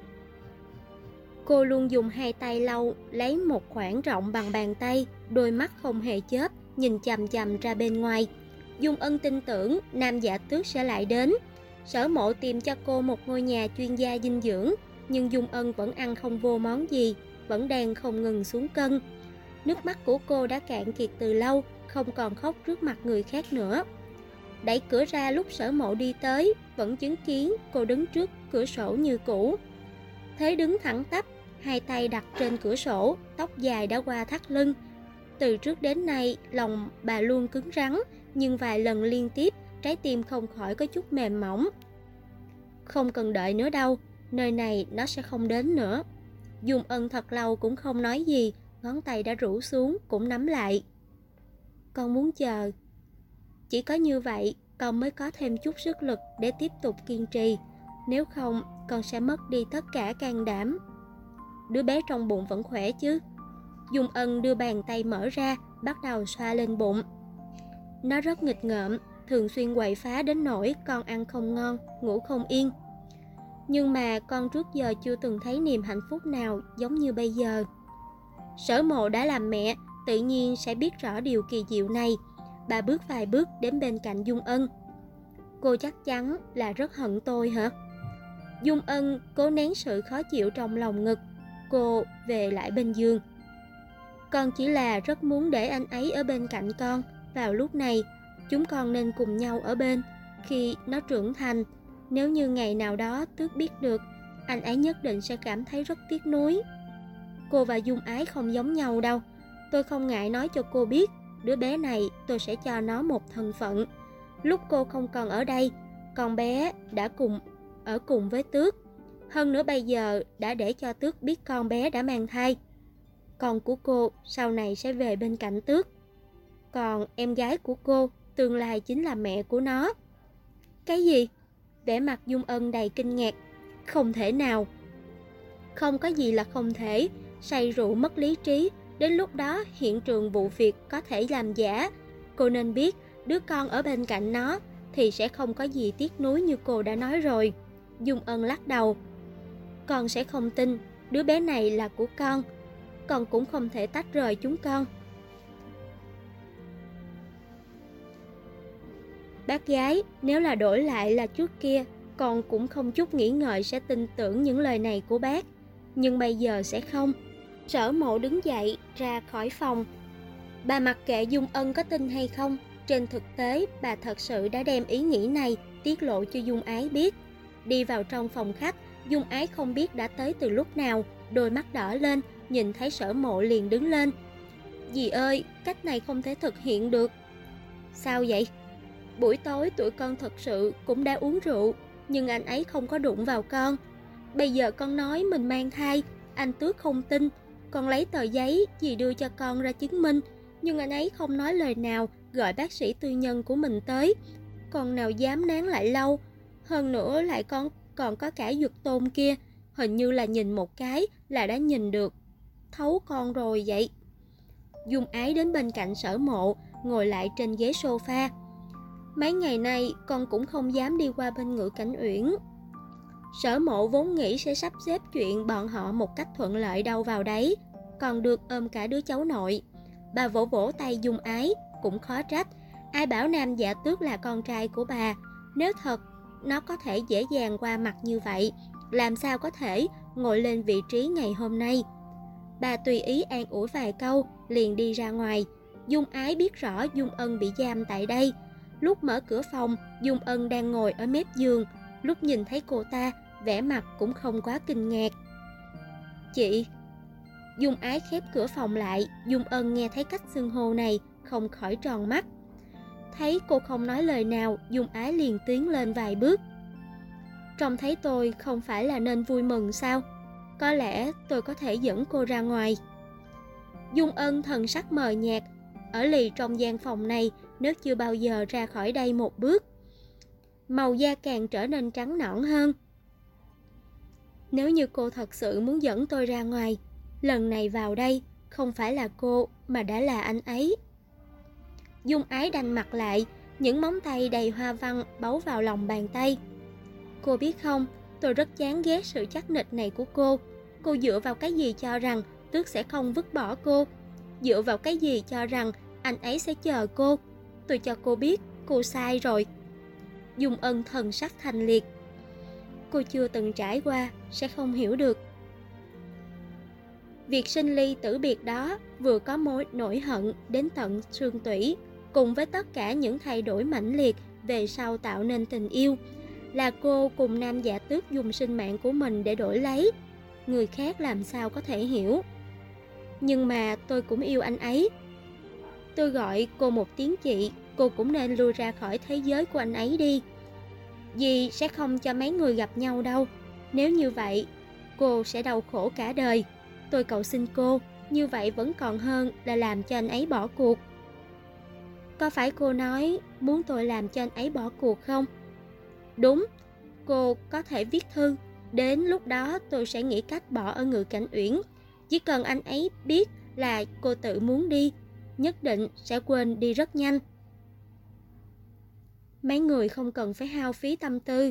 Cô luôn dùng hai tay lau lấy một khoảng rộng bằng bàn tay, đôi mắt không hề chớp, nhìn chằm chằm ra bên ngoài. Dung Ân tin tưởng Nam Giả Tước sẽ lại đến. Sở Mộ tìm cho cô một ngôi nhà chuyên gia dinh dưỡng, nhưng Dung Ân vẫn ăn không vô món gì, vẫn đang không ngừng xuống cân. Nước mắt của cô đã cạn kiệt từ lâu, không còn khóc trước mặt người khác nữa. Đẩy cửa ra lúc Sở Mộ đi tới, vẫn chứng kiến cô đứng trước cửa sổ như cũ. Thế đứng thẳng tắp, hai tay đặt trên cửa sổ, tóc dài đã qua thắt lưng. Từ trước đến nay, lòng bà luôn cứng rắn, nhưng vài lần liên tiếp, trái tim không khỏi có chút mềm mỏng. Không cần đợi nữa đâu, nơi này nó sẽ không đến nữa. Dung Ân thật lâu cũng không nói gì, ngón tay đã rũ xuống cũng nắm lại. Con muốn chờ. Chỉ có như vậy, con mới có thêm chút sức lực để tiếp tục kiên trì. Nếu không, con sẽ mất đi tất cả can đảm. Đứa bé trong bụng vẫn khỏe chứ? Dung Ân đưa bàn tay mở ra, bắt đầu xoa lên bụng. Nó rất nghịch ngợm, thường xuyên quậy phá đến nỗi con ăn không ngon, ngủ không yên. Nhưng mà con trước giờ chưa từng thấy niềm hạnh phúc nào giống như bây giờ. Sở Mộ đã làm mẹ, tự nhiên sẽ biết rõ điều kỳ diệu này. Bà bước vài bước đến bên cạnh Dung Ân. Cô chắc chắn là rất hận tôi hả? Dung Ân cố nén sự khó chịu trong lòng ngực. Cô về lại bên giường. Con chỉ là rất muốn để anh ấy ở bên cạnh con. Vào lúc này, chúng con nên cùng nhau ở bên. Khi nó trưởng thành, nếu như ngày nào đó Tước biết được, anh ấy nhất định sẽ cảm thấy rất tiếc nuối. Cô và Dung Ái không giống nhau đâu. Tôi không ngại nói cho cô biết, đứa bé này tôi sẽ cho nó một thân phận. Lúc cô không còn ở đây, con bé đã ở cùng với Tước. Hơn nữa bây giờ đã để cho Tước biết con bé đã mang thai. Con của cô sau này sẽ về bên cạnh Tước. Còn em gái của cô tương lai chính là mẹ của nó. Cái gì? Vẻ mặt Dung Ân đầy kinh ngạc. Không thể nào. Không có gì là không thể. Say rượu mất lý trí, đến lúc đó hiện trường vụ việc có thể làm giả. Cô nên biết, đứa con ở bên cạnh nó thì sẽ không có gì tiếc nuối như cô đã nói rồi. Dung Ân lắc đầu. Con sẽ không tin, đứa bé này là của con. Con cũng không thể tách rời chúng con. Bác gái, nếu là đổi lại là trước kia, con cũng không chút nghĩ ngợi sẽ tin tưởng những lời này của bác. Nhưng bây giờ sẽ không. Sở Mộ đứng dậy ra khỏi phòng. Bà mặc kệ Dung Ân có tin hay không. Trên thực tế, bà thật sự đã đem ý nghĩ này tiết lộ cho Dung Ái biết. Đi vào trong phòng khách, Dung Ái không biết đã tới từ lúc nào, đôi mắt đỏ lên, nhìn thấy Sở Mộ liền đứng lên. Dì ơi, cách này không thể thực hiện được. Sao vậy? Buổi tối tụi con thật sự cũng đã uống rượu, nhưng anh ấy không có đụng vào con. Bây giờ con nói mình mang thai, anh Tước không tin. Con lấy tờ giấy dì đưa cho con ra chứng minh, nhưng anh ấy không nói lời nào, gọi bác sĩ tư nhân của mình tới. Con nào dám nán lại lâu. Hơn nữa lại còn có cả Dược Tôn kia, hình như là nhìn một cái là đã nhìn được. Thấu con rồi vậy. Dung Ái đến bên cạnh Sở Mộ, ngồi lại trên ghế sofa. Mấy ngày nay con cũng không dám đi qua bên Ngự Cảnh Uyển. Sở Mộ vốn nghĩ sẽ sắp xếp chuyện bọn họ một cách thuận lợi đâu vào đấy, còn được ôm cả đứa cháu nội. Bà vỗ vỗ tay Dung Ái, cũng khó trách. Ai bảo Nam Dạ Tước là con trai của bà. Nếu thật nó có thể dễ dàng qua mặt như vậy, làm sao có thể ngồi lên vị trí ngày hôm nay. Bà tùy ý an ủi vài câu, liền đi ra ngoài. Dung Ái biết rõ Dung Ân bị giam tại đây. Lúc mở cửa phòng, Dung Ân đang ngồi ở mép giường. Lúc nhìn thấy cô ta, vẻ mặt cũng không quá kinh ngạc. Chị. Dung Ái khép cửa phòng lại. Dung Ân nghe thấy cách xưng hô này, không khỏi tròn mắt. Thấy cô không nói lời nào, Dung Ái liền tiến lên vài bước. Trông thấy tôi không phải là nên vui mừng sao? Có lẽ tôi có thể dẫn cô ra ngoài. Dung Ân thần sắc mờ nhạt, ở lì trong gian phòng này nếu chưa bao giờ ra khỏi đây một bước. Màu da càng trở nên trắng nõn hơn. Nếu như cô thật sự muốn dẫn tôi ra ngoài, lần này vào đây không phải là cô mà đã là anh ấy. Dung Ái đanh mặt lại, những móng tay đầy hoa văn bấu vào lòng bàn tay. Cô biết không, tôi rất chán ghét sự chắc nịch này của cô. Cô dựa vào cái gì cho rằng Tước sẽ không vứt bỏ cô? Dựa vào cái gì cho rằng anh ấy sẽ chờ cô? Tôi cho cô biết, cô sai rồi. Dung Ân thần sắc thanh liệt. Cô chưa từng trải qua, sẽ không hiểu được. Việc sinh ly tử biệt đó vừa có mối nỗi hận đến tận xương tủy, cùng với tất cả những thay đổi mãnh liệt về sau tạo nên tình yêu, là cô cùng Nam Dạ Tước dùng sinh mạng của mình để đổi lấy. Người khác làm sao có thể hiểu. Nhưng mà tôi cũng yêu anh ấy. Tôi gọi cô một tiếng chị, cô cũng nên lui ra khỏi thế giới của anh ấy đi. Dì sẽ không cho mấy người gặp nhau đâu. Nếu như vậy, cô sẽ đau khổ cả đời. Tôi cầu xin cô, như vậy vẫn còn hơn là làm cho anh ấy bỏ cuộc. Có phải cô nói muốn tôi làm cho anh ấy bỏ cuộc không? Đúng, cô có thể viết thư. Đến lúc đó tôi sẽ nghĩ cách bỏ ở Ngự Cảnh Uyển. Chỉ cần anh ấy biết là cô tự muốn đi, nhất định sẽ quên đi rất nhanh. Mấy người không cần phải hao phí tâm tư.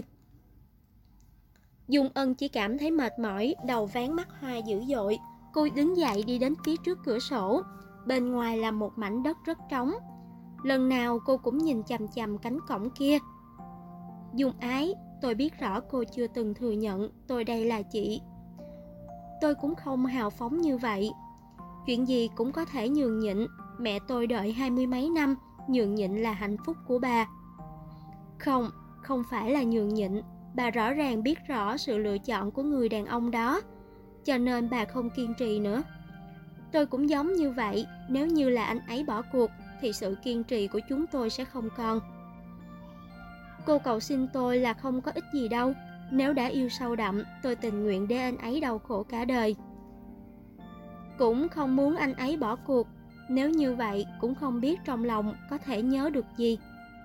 Dung Ân chỉ cảm thấy mệt mỏi, đầu ván mắt hoa dữ dội. Cô đứng dậy đi đến phía trước cửa sổ. Bên ngoài là một mảnh đất rất trống. Lần nào cô cũng nhìn chằm chằm cánh cổng kia. Dung Ái, tôi biết rõ cô chưa từng thừa nhận tôi đây là chị. Tôi cũng không hào phóng như vậy. Chuyện gì cũng có thể nhường nhịn, mẹ tôi đợi 20 mấy năm, nhường nhịn là hạnh phúc của bà. Không, không phải là nhường nhịn, bà rõ ràng biết rõ sự lựa chọn của người đàn ông đó, cho nên bà không kiên trì nữa. Tôi cũng giống như vậy, nếu như là anh ấy bỏ cuộc thì sự kiên trì của chúng tôi sẽ không còn. Cô cầu xin tôi là không có ích gì đâu, nếu đã yêu sâu đậm, tôi tình nguyện để anh ấy đau khổ cả đời. Cũng không muốn anh ấy bỏ cuộc, nếu như vậy cũng không biết trong lòng có thể nhớ được gì.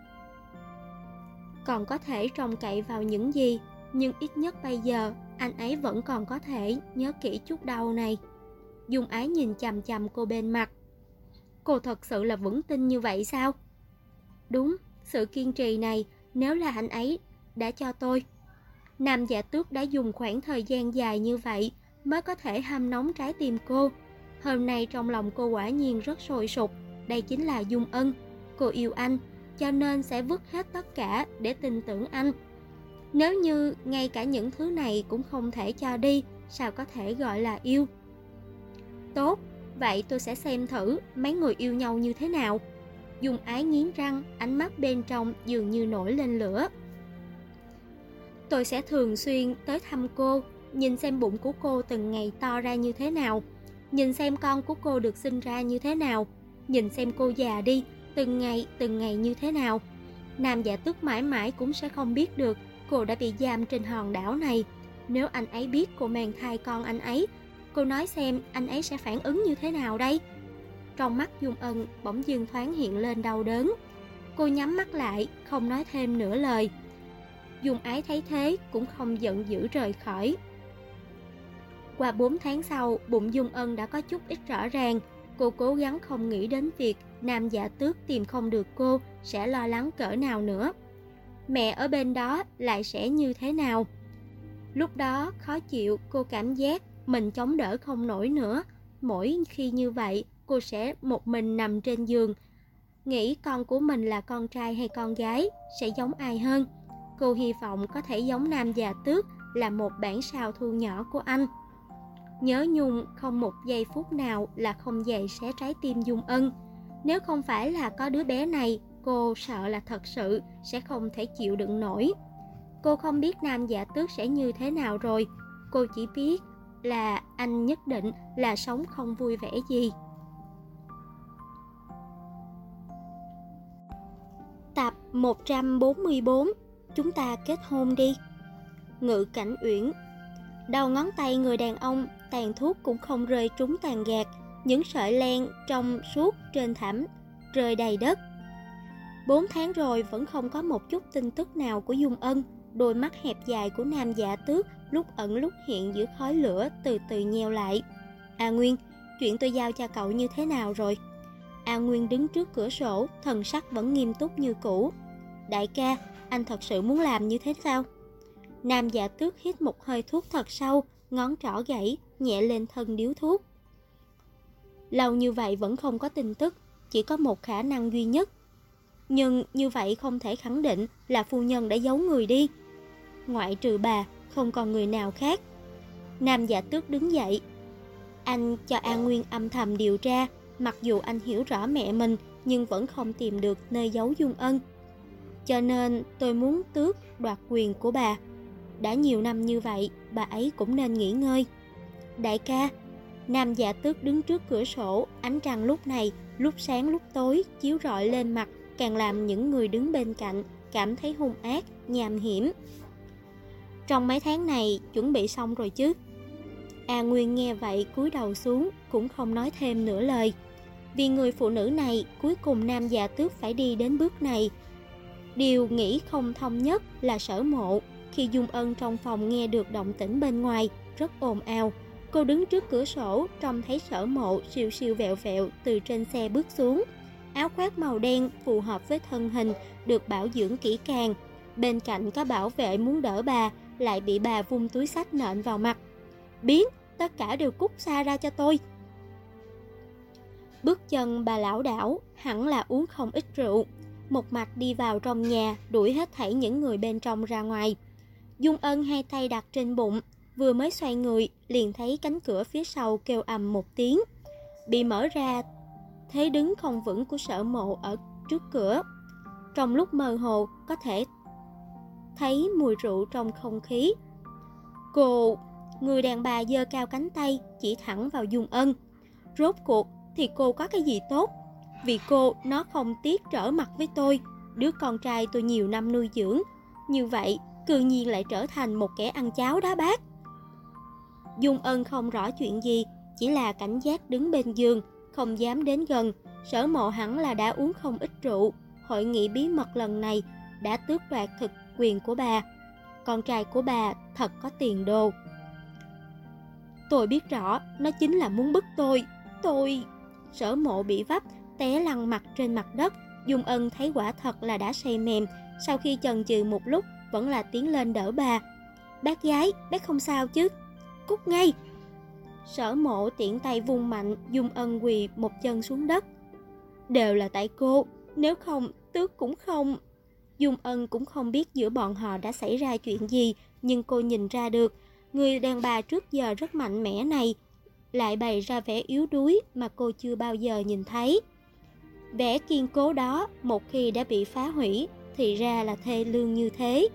Còn có thể trông cậy vào những gì, nhưng ít nhất bây giờ anh ấy vẫn còn có thể nhớ kỹ chút đau này. Dung Ái nhìn chằm chằm cô bên mặt. Cô thật sự là vững tin như vậy sao? Đúng, sự kiên trì này nếu là anh ấy đã cho tôi. Nam Dạ Tước đã dùng khoảng thời gian dài như vậy mới có thể hâm nóng trái tim cô. Hôm nay trong lòng cô quả nhiên rất sôi sục. Đây chính là Dung Ân. Cô yêu anh, cho nên sẽ vứt hết tất cả để tin tưởng anh. Nếu như ngay cả những thứ này cũng không thể cho đi, sao có thể gọi là yêu? Tốt, vậy tôi sẽ xem thử mấy người yêu nhau như thế nào. Dung Ái nghiến răng, ánh mắt bên trong dường như nổi lên lửa. Tôi sẽ thường xuyên tới thăm cô, nhìn xem bụng của cô từng ngày to ra như thế nào, nhìn xem con của cô được sinh ra như thế nào, nhìn xem cô già đi từng ngày như thế nào. Nam Dạ Tước mãi mãi cũng sẽ không biết được cô đã bị giam trên hòn đảo này. Nếu anh ấy biết cô mang thai con anh ấy, cô nói xem anh ấy sẽ phản ứng như thế nào đây? Trong mắt Dung Ân bỗng dưng thoáng hiện lên đau đớn. Cô nhắm mắt lại, không nói thêm nửa lời. Dung Ái thấy thế cũng không giận dữ rời khỏi. Qua 4 tháng sau, bụng Dung Ân đã có chút ít rõ ràng. Cô cố gắng không nghĩ đến việc Nam Dạ Tước tìm không được cô sẽ lo lắng cỡ nào nữa. Mẹ ở bên đó lại sẽ như thế nào? Lúc đó khó chịu, cô cảm giác mình chống đỡ không nổi nữa. Mỗi khi như vậy, cô sẽ một mình nằm trên giường, nghĩ con của mình là con trai hay con gái, sẽ giống ai hơn. Cô hy vọng có thể giống Nam Dạ Tước, là một bản sao thu nhỏ của anh. Nhớ nhung không một giây phút nào là không dày xé trái tim Dung Ân. Nếu không phải là có đứa bé này, cô sợ là thật sự sẽ không thể chịu đựng nổi. Cô không biết Nam Dạ Tước sẽ như thế nào rồi. Cô chỉ biết là anh nhất định là sống không vui vẻ gì. Tập 144. Chúng ta kết hôn đi. Ngự Cảnh Uyển. Đầu ngón tay người đàn ông, tàn thuốc cũng không rơi trúng tàn gạt. Những sợi len trong suốt trên thảm rơi đầy đất. 4 tháng rồi vẫn không có một chút tin tức nào của Dung Ân. Đôi mắt hẹp dài của Nam Dạ Tước lúc ẩn lúc hiện giữa khói lửa từ từ nheo lại. A Nguyên, chuyện tôi giao cho cậu như thế nào rồi? A Nguyên đứng trước cửa sổ, thần sắc vẫn nghiêm túc như cũ. Đại ca, anh thật sự muốn làm như thế sao? Nam Dạ Tước hít một hơi thuốc thật sâu, ngón trỏ gãy, nhẹ lên thân điếu thuốc. Lâu như vậy vẫn không có tin tức, chỉ có một khả năng duy nhất. Nhưng như vậy không thể khẳng định là phu nhân đã giấu người đi. Ngoại trừ bà, không còn người nào khác. Nam Dạ Tước đứng dậy. Anh cho An Nguyên âm thầm điều tra, mặc dù anh hiểu rõ mẹ mình nhưng vẫn không tìm được nơi giấu Dung Ân. Cho nên tôi muốn tước đoạt quyền của bà. Đã nhiều năm như vậy, bà ấy cũng nên nghỉ ngơi. Đại ca, Nam Dạ Tước đứng trước cửa sổ, ánh trăng lúc này, lúc sáng lúc tối chiếu rọi lên mặt, càng làm những người đứng bên cạnh cảm thấy hung ác, nham hiểm. Trong mấy tháng này chuẩn bị xong rồi chứ? A Nguyên nghe vậy cúi đầu xuống, cũng không nói thêm nửa lời. Vì người phụ nữ này, cuối cùng Nam Dạ Tước phải đi đến bước này. Điều nghĩ không thông nhất là Sở Mộ. Khi Dung Ân trong phòng nghe được động tĩnh bên ngoài, rất ồn ào. Cô đứng trước cửa sổ, trông thấy Sở Mộ siêu siêu vẹo vẹo từ trên xe bước xuống. Áo khoác màu đen phù hợp với thân hình, được bảo dưỡng kỹ càng. Bên cạnh có bảo vệ muốn đỡ bà, lại bị bà vung túi xách nện vào mặt. Biến, tất cả đều cút xa ra cho tôi. Bước chân bà lão đảo, hẳn là uống không ít rượu. Một mạch đi vào trong nhà, đuổi hết thảy những người bên trong ra ngoài. Dung Ân hai tay đặt trên bụng, vừa mới xoay người, liền thấy cánh cửa phía sau kêu ầm một tiếng. bị mở ra, thế đứng không vững của Sở Mộ ở trước cửa. Trong lúc mơ hồ có thể thấy mùi rượu trong không khí. Người đàn bà giơ cao cánh tay chỉ thẳng vào Dung Ân. Rốt cuộc thì cô có cái gì tốt? Vì cô nó không tiếc trở mặt với tôi, đứa con trai tôi nhiều năm nuôi dưỡng. Như vậy cư nhiên lại trở thành một kẻ ăn cháo đá bát. Dung Ân không rõ chuyện gì, chỉ là cảnh giác đứng bên giường, không dám đến gần. Sở Mộ hẳn là đã uống không ít rượu. Hội nghị bí mật lần này đã tước đoạt thực quyền của bà. Con trai của bà thật có tiền đồ. Tôi biết rõ, nó chính là muốn bức tôi. Sở Mộ bị vấp, té lăn mặt trên mặt đất. Dung Ân thấy quả thật là đã say mềm. Sau khi chần chừ một lúc, vẫn là tiến lên đỡ bà. Bác gái, bác không sao chứ? Cút ngay! Sở Mộ tiện tay vung mạnh, Dung Ân quỳ một chân xuống đất. Đều là tại cô, nếu không, tước cũng không. Dung Ân cũng không biết giữa bọn họ đã xảy ra chuyện gì, nhưng cô nhìn ra được, người đàn bà trước giờ rất mạnh mẽ này lại bày ra vẻ yếu đuối mà cô chưa bao giờ nhìn thấy. Vẻ kiên cố đó một khi đã bị phá hủy thì ra là thê lương như thế.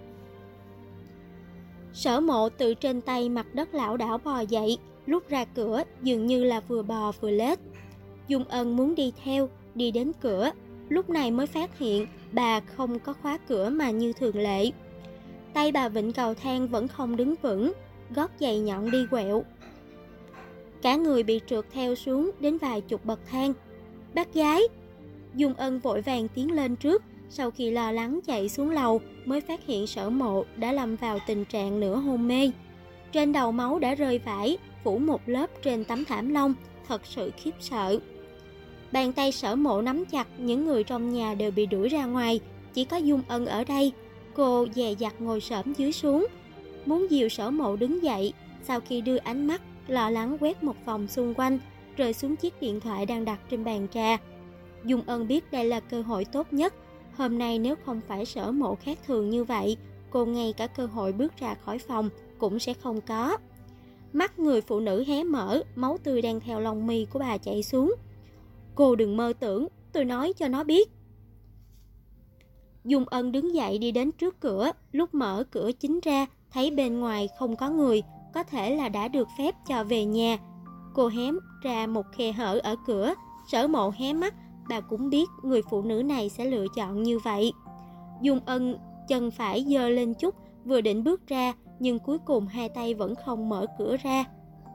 Sở Mộ từ trên tay mặt đất lảo đảo bò dậy, lúc ra cửa dường như là vừa bò vừa lết. Dung Ân muốn đi theo, đi đến cửa, lúc này mới phát hiện bà không có khóa cửa mà như thường lệ. Tay bà vịn cầu thang vẫn không đứng vững, gót giày nhọn đi quẹo. Cả người bị trượt theo xuống đến vài chục bậc thang. Bác gái! Dung Ân vội vàng tiến lên trước, sau khi lo lắng chạy xuống lầu mới phát hiện Sở Mộ đã lâm vào tình trạng nửa hôn mê. Trên đầu máu đã rơi vãi, phủ một lớp trên tấm thảm lông, thật sự khiếp sợ. Bàn tay Sở Mộ nắm chặt, những người trong nhà đều bị đuổi ra ngoài, chỉ có Dung Ân ở đây. Cô dè dặt ngồi xổm dưới xuống, muốn dìu Sở Mộ đứng dậy. Sau khi đưa ánh mắt lo lắng quét một vòng xung quanh, rơi xuống chiếc điện thoại đang đặt trên bàn trà. Dung Ân biết đây là cơ hội tốt nhất. Hôm nay nếu không phải Sở Mộ khác thường như vậy, cô ngay cả cơ hội bước ra khỏi phòng cũng sẽ không có. Mắt người phụ nữ hé mở, máu tươi đang theo lông mi của bà chảy xuống. Cô đừng mơ tưởng, tôi nói cho nó biết. Dung Ân đứng dậy đi đến trước cửa, lúc mở cửa chính ra, thấy bên ngoài không có người, có thể là đã được phép cho về nhà. Cô hé ra một khe hở ở cửa, Sở Mộ hé mắt, bà cũng biết người phụ nữ này sẽ lựa chọn như vậy. Dung Ân chân phải giơ lên chút, vừa định bước ra, nhưng cuối cùng hai tay vẫn không mở cửa ra.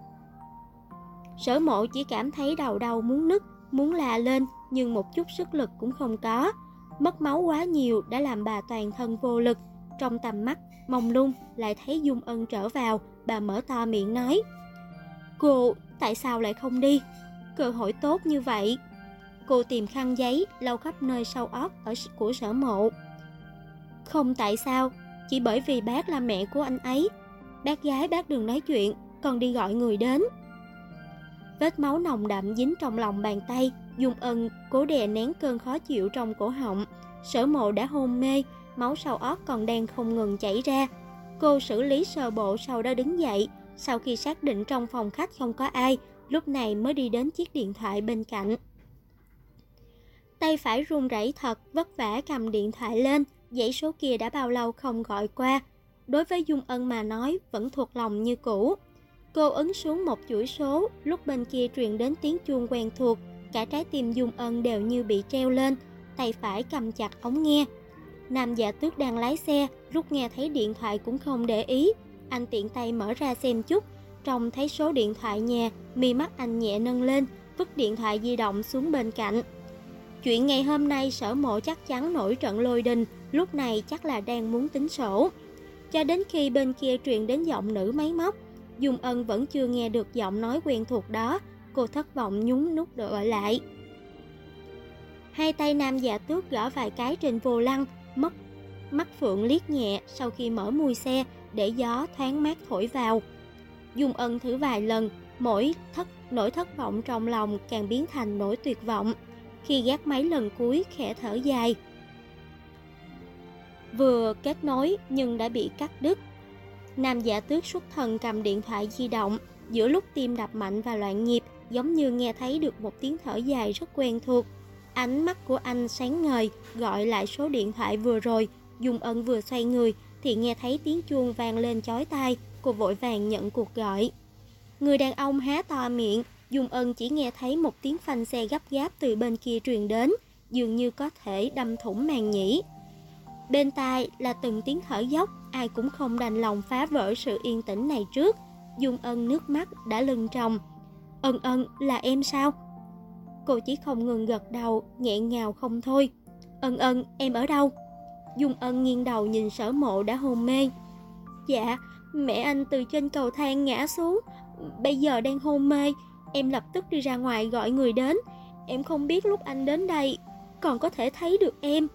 Sở Mộ chỉ cảm thấy đầu đau muốn nức, muốn la lên, nhưng một chút sức lực cũng không có. Mất máu quá nhiều đã làm bà toàn thân vô lực. Trong tầm mắt mông lung lại thấy Dung Ân trở vào, bà mở to miệng nói: Cô tại sao lại không đi? Cơ hội tốt như vậy. Cô tìm khăn giấy lau khắp nơi sau ót của Sở Mộ. Không tại sao, chỉ bởi vì bác là mẹ của anh ấy. Bác gái, bác đừng nói chuyện, con đi gọi người đến. Vết máu nồng đậm dính trong lòng bàn tay. Dung Ân cố đè nén cơn khó chịu trong cổ họng. Sở Mộ đã hôn mê, máu sau ót còn đang không ngừng chảy ra. Cô xử lý sơ bộ, sau đó đứng dậy. Sau khi xác định trong phòng khách không có ai, lúc này mới đi đến chiếc điện thoại bên cạnh. Tay phải run rẩy thật, vất vả cầm điện thoại lên. Dãy số kia đã bao lâu không gọi qua. Đối với Dung Ân mà nói vẫn thuộc lòng như cũ. Cô ấn xuống một chuỗi số, lúc bên kia truyền đến tiếng chuông quen thuộc. Cả trái tim Dung Ân đều như bị treo lên, tay phải cầm chặt ống nghe. Nam Dạ Tước đang lái xe, lúc nghe thấy điện thoại cũng không để ý. Anh tiện tay mở ra xem chút, trông thấy số điện thoại nhà, mi mắt anh nhẹ nâng lên, vứt điện thoại di động xuống bên cạnh. Chuyện ngày hôm nay Sở Mộ chắc chắn nổi trận lôi đình, lúc này chắc là đang muốn tính sổ. Cho đến khi bên kia truyền đến giọng nữ máy móc, Dung Ân vẫn chưa nghe được giọng nói quen thuộc đó. Cô thất vọng nhún nút gọi lại. Hai tay Nam Dạ Tước gõ vài cái trên vô lăng, mắt phượng liếc nhẹ sau khi mở mui xe để gió thoáng mát thổi vào. Dung Ân thử vài lần, nỗi thất vọng trong lòng càng biến thành nỗi tuyệt vọng. Khi gác máy lần cuối khẽ thở dài. Vừa kết nối nhưng đã bị cắt đứt. Nam Dạ Tước xuất thần cầm điện thoại di động, Giữa lúc tim đập mạnh và loạn nhịp, giống như nghe thấy được một tiếng thở dài rất quen thuộc. Ánh mắt của anh sáng ngời, gọi lại số điện thoại vừa rồi. Dung Ân vừa xoay người thì nghe thấy tiếng chuông vang lên chói tai. Cô vội vàng nhận cuộc gọi. Người đàn ông há to miệng. Dung Ân chỉ nghe thấy một tiếng phanh xe gấp gáp từ bên kia truyền đến, dường như có thể đâm thủng màng nhĩ. Bên tai là từng tiếng thở dốc, ai cũng không đành lòng phá vỡ sự yên tĩnh này trước. Dung Ân nước mắt đã lưng tròng. Ân, là em sao? Cô chỉ không ngừng gật đầu, nghẹn ngào không thôi. Ân, em ở đâu? Dung Ân nghiêng đầu nhìn Sở Mộ đã hôn mê. Dạ, mẹ anh từ trên cầu thang ngã xuống, bây giờ đang hôn mê. Em lập tức đi ra ngoài gọi người đến. Em không biết lúc anh đến đây còn có thể thấy được em.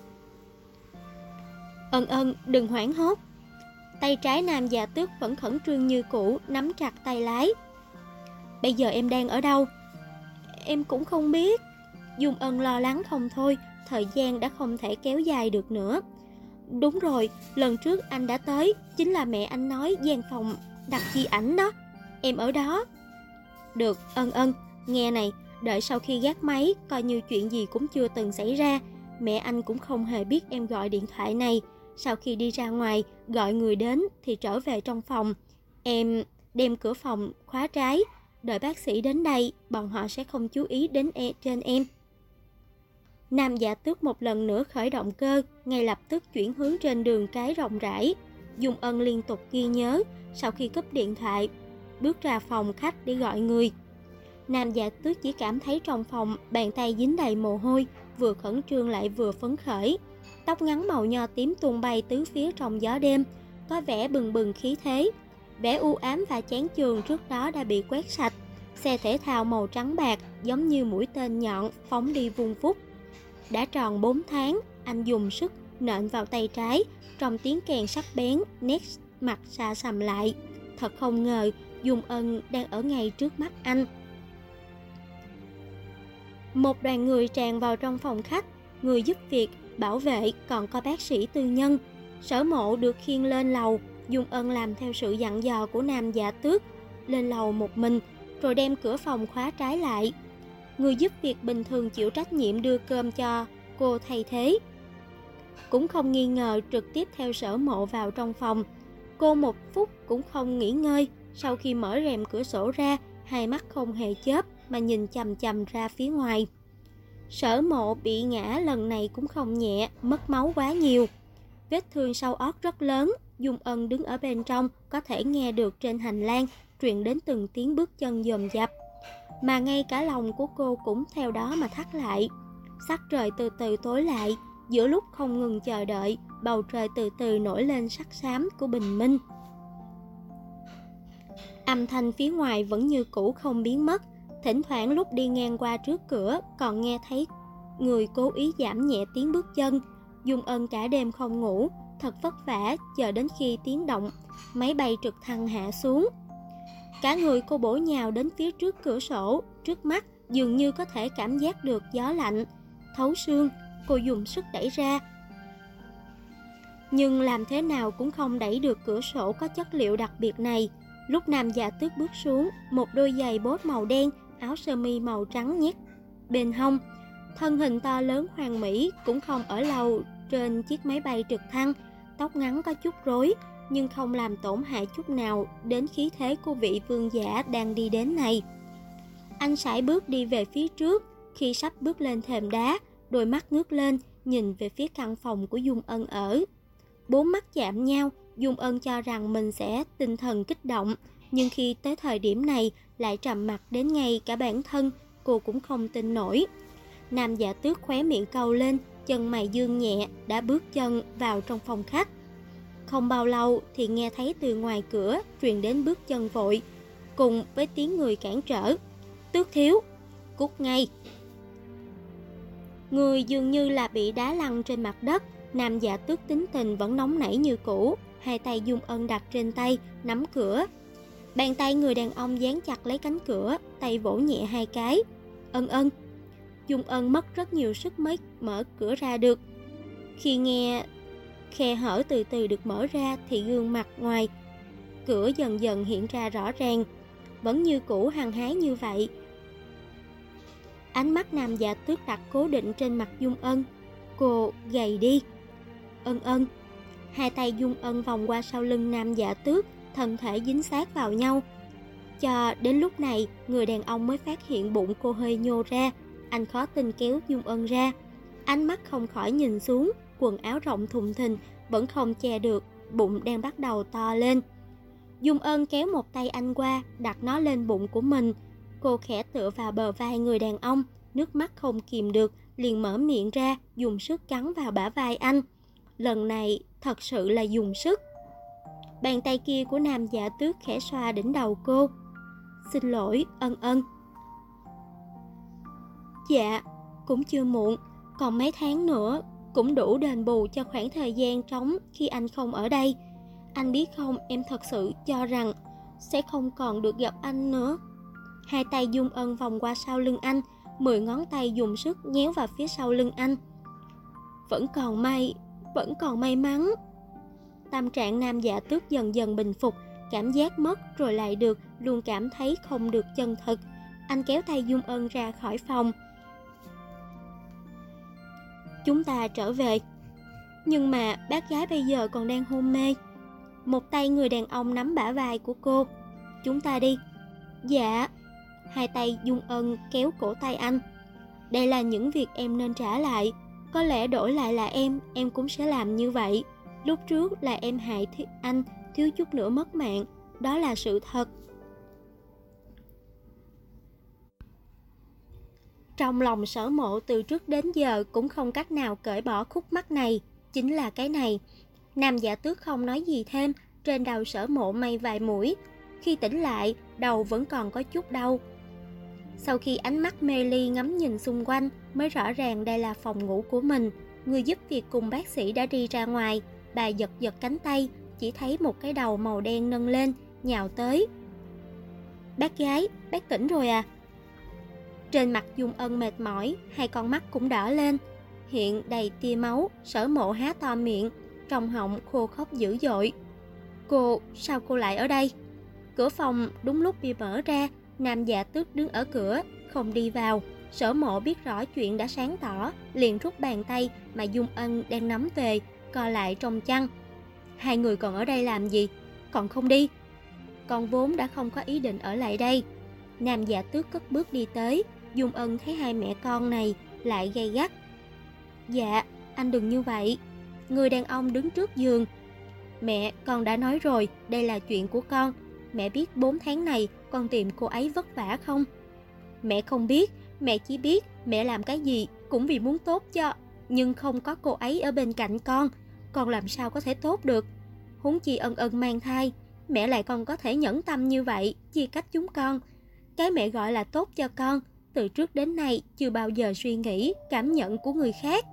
Ân, đừng hoảng hốt. Tay trái Nam Dạ Tước vẫn khẩn trương như cũ, nắm chặt tay lái. Bây giờ em đang ở đâu? Em cũng không biết. Dung Ân lo lắng không thôi, thời gian đã không thể kéo dài được nữa. Đúng rồi, lần trước anh đã tới, chính là mẹ anh nói gian phòng đặt di ảnh đó. Em ở đó. Được, Ân, nghe này, đợi sau khi gác máy, coi như chuyện gì cũng chưa từng xảy ra. Mẹ anh cũng không hề biết em gọi điện thoại này. Sau khi đi ra ngoài, gọi người đến thì trở về trong phòng. Em đem cửa phòng khóa trái. Đợi bác sĩ đến đây, bọn họ sẽ không chú ý đến trên em. Nam Dạ Tước một lần nữa khởi động cơ, ngay lập tức chuyển hướng trên đường cái rộng rãi. Dung Ân liên tục ghi nhớ, sau khi cúp điện thoại, bước ra phòng khách để gọi người. Nam Dạ Tước chỉ cảm thấy trong phòng bàn tay dính đầy mồ hôi, vừa khẩn trương lại vừa phấn khởi. Tóc ngắn màu nho tím tung bay tứ phía trong gió đêm, có vẻ bừng bừng khí thế. Vẻ u ám và chán chường trước đó đã bị quét sạch. Xe thể thao màu trắng bạc giống như mũi tên nhọn phóng đi vun vút. Đã tròn 4 tháng, anh dùng sức nện vào tay trái, trong tiếng kèn sắc bén, nét mặt xa sầm lại. Thật không ngờ, Dung Ân đang ở ngay trước mắt anh. Một đoàn người tràn vào trong phòng khách, người giúp việc, bảo vệ, còn có bác sĩ tư nhân. Sở Mộ được khiêng lên lầu. Dung Ân làm theo sự dặn dò của Nam Dạ Tước, lên lầu một mình, rồi đem cửa phòng khóa trái lại. Người giúp việc bình thường chịu trách nhiệm đưa cơm cho cô thay thế, cũng không nghi ngờ trực tiếp theo Sở Mộ vào trong phòng. Cô một phút cũng không nghỉ ngơi, sau khi mở rèm cửa sổ ra, hai mắt không hề chớp mà nhìn chằm chằm ra phía ngoài. Sở Mộ bị ngã lần này cũng không nhẹ, mất máu quá nhiều. Vết thương sau ót rất lớn. Dung Ân đứng ở bên trong, có thể nghe được trên hành lang truyền đến từng tiếng bước chân dồn dập, mà ngay cả lòng của cô cũng theo đó mà thắt lại. Sắc trời từ từ tối lại, giữa lúc không ngừng chờ đợi, bầu trời từ từ nổi lên sắc xám của bình minh. Âm thanh phía ngoài vẫn như cũ không biến mất, thỉnh thoảng lúc đi ngang qua trước cửa còn nghe thấy người cố ý giảm nhẹ tiếng bước chân. Dung Ân cả đêm không ngủ, thật vất vả chờ đến khi tiếng động máy bay trực thăng hạ xuống. Cả người cô bổ nhào đến phía trước cửa sổ, trước mắt dường như có thể cảm giác được gió lạnh thấu xương. Cô dùng sức đẩy ra, nhưng làm thế nào cũng không đẩy được cửa sổ có chất liệu đặc biệt này. Lúc Nam Dạ Tước bước xuống, một đôi giày bốt màu đen, áo sơ mi màu trắng nhét bên hông, thân hình to lớn hoàn mỹ, cũng không ở lâu trên chiếc máy bay trực thăng. Tóc ngắn có chút rối, nhưng không làm tổn hại chút nào đến khí thế của vị vương giả đang đi đến này. Anh sải bước đi về phía trước, khi sắp bước lên thềm đá, đôi mắt ngước lên, nhìn về phía căn phòng của Dung Ân ở. Bốn mắt chạm nhau, Dung Ân cho rằng mình sẽ tinh thần kích động, nhưng khi tới thời điểm này lại trầm mặc đến ngay cả bản thân cô cũng không tin nổi. Nam Dạ Tước khóe miệng cau lên, chân mày dương nhẹ, đã bước chân vào trong phòng khách. Không bao lâu thì nghe thấy từ ngoài cửa truyền đến bước chân vội, cùng với tiếng người cản trở. Tước thiếu, cút ngay. Người dường như là bị đá lăn trên mặt đất. Nam Dạ Tước tính tình vẫn nóng nảy như cũ, hai tay Dung Ân đặt trên tay, nắm cửa. Bàn tay người đàn ông dán chặt lấy cánh cửa, tay vỗ nhẹ hai cái. Ân. Dung Ân mất rất nhiều sức mới mở cửa ra được. Khi nghe khe hở từ từ được mở ra thì gương mặt ngoài cửa dần dần hiện ra rõ ràng. vẫn như cũ hăng hái như vậy. Ánh mắt Nam Dạ Tước đặt cố định trên mặt Dung Ân. Cô gầy đi. Ân ân. Hai tay Dung Ân vòng qua sau lưng Nam Dạ Tước, thân thể dính sát vào nhau. Cho đến lúc này, người đàn ông mới phát hiện bụng cô hơi nhô ra. Anh khó tin kéo Dung Ân ra. Ánh mắt không khỏi nhìn xuống, quần áo rộng thùng thình vẫn không che được, bụng đang bắt đầu to lên. Dung Ân kéo một tay anh qua, đặt nó lên bụng của mình. Cô khẽ tựa vào bờ vai người đàn ông, nước mắt không kìm được, liền mở miệng ra, dùng sức cắn vào bả vai anh. Lần này thật sự là dùng sức. Bàn tay kia của Nam Dạ Tước khẽ xoa đỉnh đầu cô. Xin lỗi, Ân ân. Dạ, cũng chưa muộn, còn mấy tháng nữa cũng đủ đền bù cho khoảng thời gian trống khi anh không ở đây. Anh biết không, em thật sự cho rằng sẽ không còn được gặp anh nữa. Hai tay Dung Ân vòng qua sau lưng anh, 10 ngón tay dùng sức nhéo vào phía sau lưng anh. Vẫn còn may mắn. Tâm trạng Nam Dạ Tước dần dần bình phục, cảm giác mất rồi lại được, luôn cảm thấy không được chân thực. Anh kéo tay Dung Ân ra khỏi phòng. Chúng ta trở về. Nhưng mà bác gái bây giờ còn đang hôn mê. Một tay người đàn ông nắm bả vai của cô. Chúng ta đi. Dạ. Hai tay Dung Ân kéo cổ tay anh. Đây là những việc em nên trả lại. Có lẽ đổi lại là em cũng sẽ làm như vậy. Lúc trước là em hại anh, thiếu chút nữa mất mạng. Đó là sự thật. Trong lòng Sở Mộ từ trước đến giờ cũng không cách nào cởi bỏ khúc mắc này. Chính là cái này. Nam Dạ Tước không nói gì thêm. Trên đầu Sở Mộ may vài mũi. Khi tỉnh lại, đầu vẫn còn có chút đau. Sau khi ánh mắt mê ly ngắm nhìn xung quanh, mới rõ ràng đây là phòng ngủ của mình. Người giúp việc cùng bác sĩ đã đi ra ngoài. Bà giật giật cánh tay, chỉ thấy một cái đầu màu đen nâng lên, nhào tới. Bác gái, bác tỉnh rồi à? Trên mặt Dung Ân mệt mỏi, hai con mắt cũng đỏ lên, hiện đầy tia máu. Sở Mộ há to miệng, trong họng khô khốc dữ dội. Sao cô lại ở đây? Cửa phòng đúng lúc bị mở ra. Nam Dạ Tước đứng ở cửa, không đi vào. Sở Mộ biết rõ chuyện đã sáng tỏ, liền rút bàn tay mà Dung Ân đang nắm về, co lại trong chăn. Hai người còn ở đây làm gì? Còn không đi? Con vốn đã không có ý định ở lại đây. Nam Dạ Tước cất bước đi tới. Dung Ân thấy hai mẹ con này lại gay gắt. Dạ, anh đừng như vậy. Người đàn ông đứng trước giường. Mẹ, con đã nói rồi, đây là chuyện của con. Mẹ biết 4 tháng này con tìm cô ấy vất vả không? Mẹ không biết, mẹ chỉ biết mẹ làm cái gì cũng vì muốn tốt cho. Nhưng không có cô ấy ở bên cạnh con làm sao có thể tốt được? Huống chi Ân Ân mang thai, mẹ lại còn có thể nhẫn tâm như vậy, chia cách chúng con. Cái mẹ gọi là tốt cho con, từ trước đến nay chưa bao giờ suy nghĩ cảm nhận của người khác.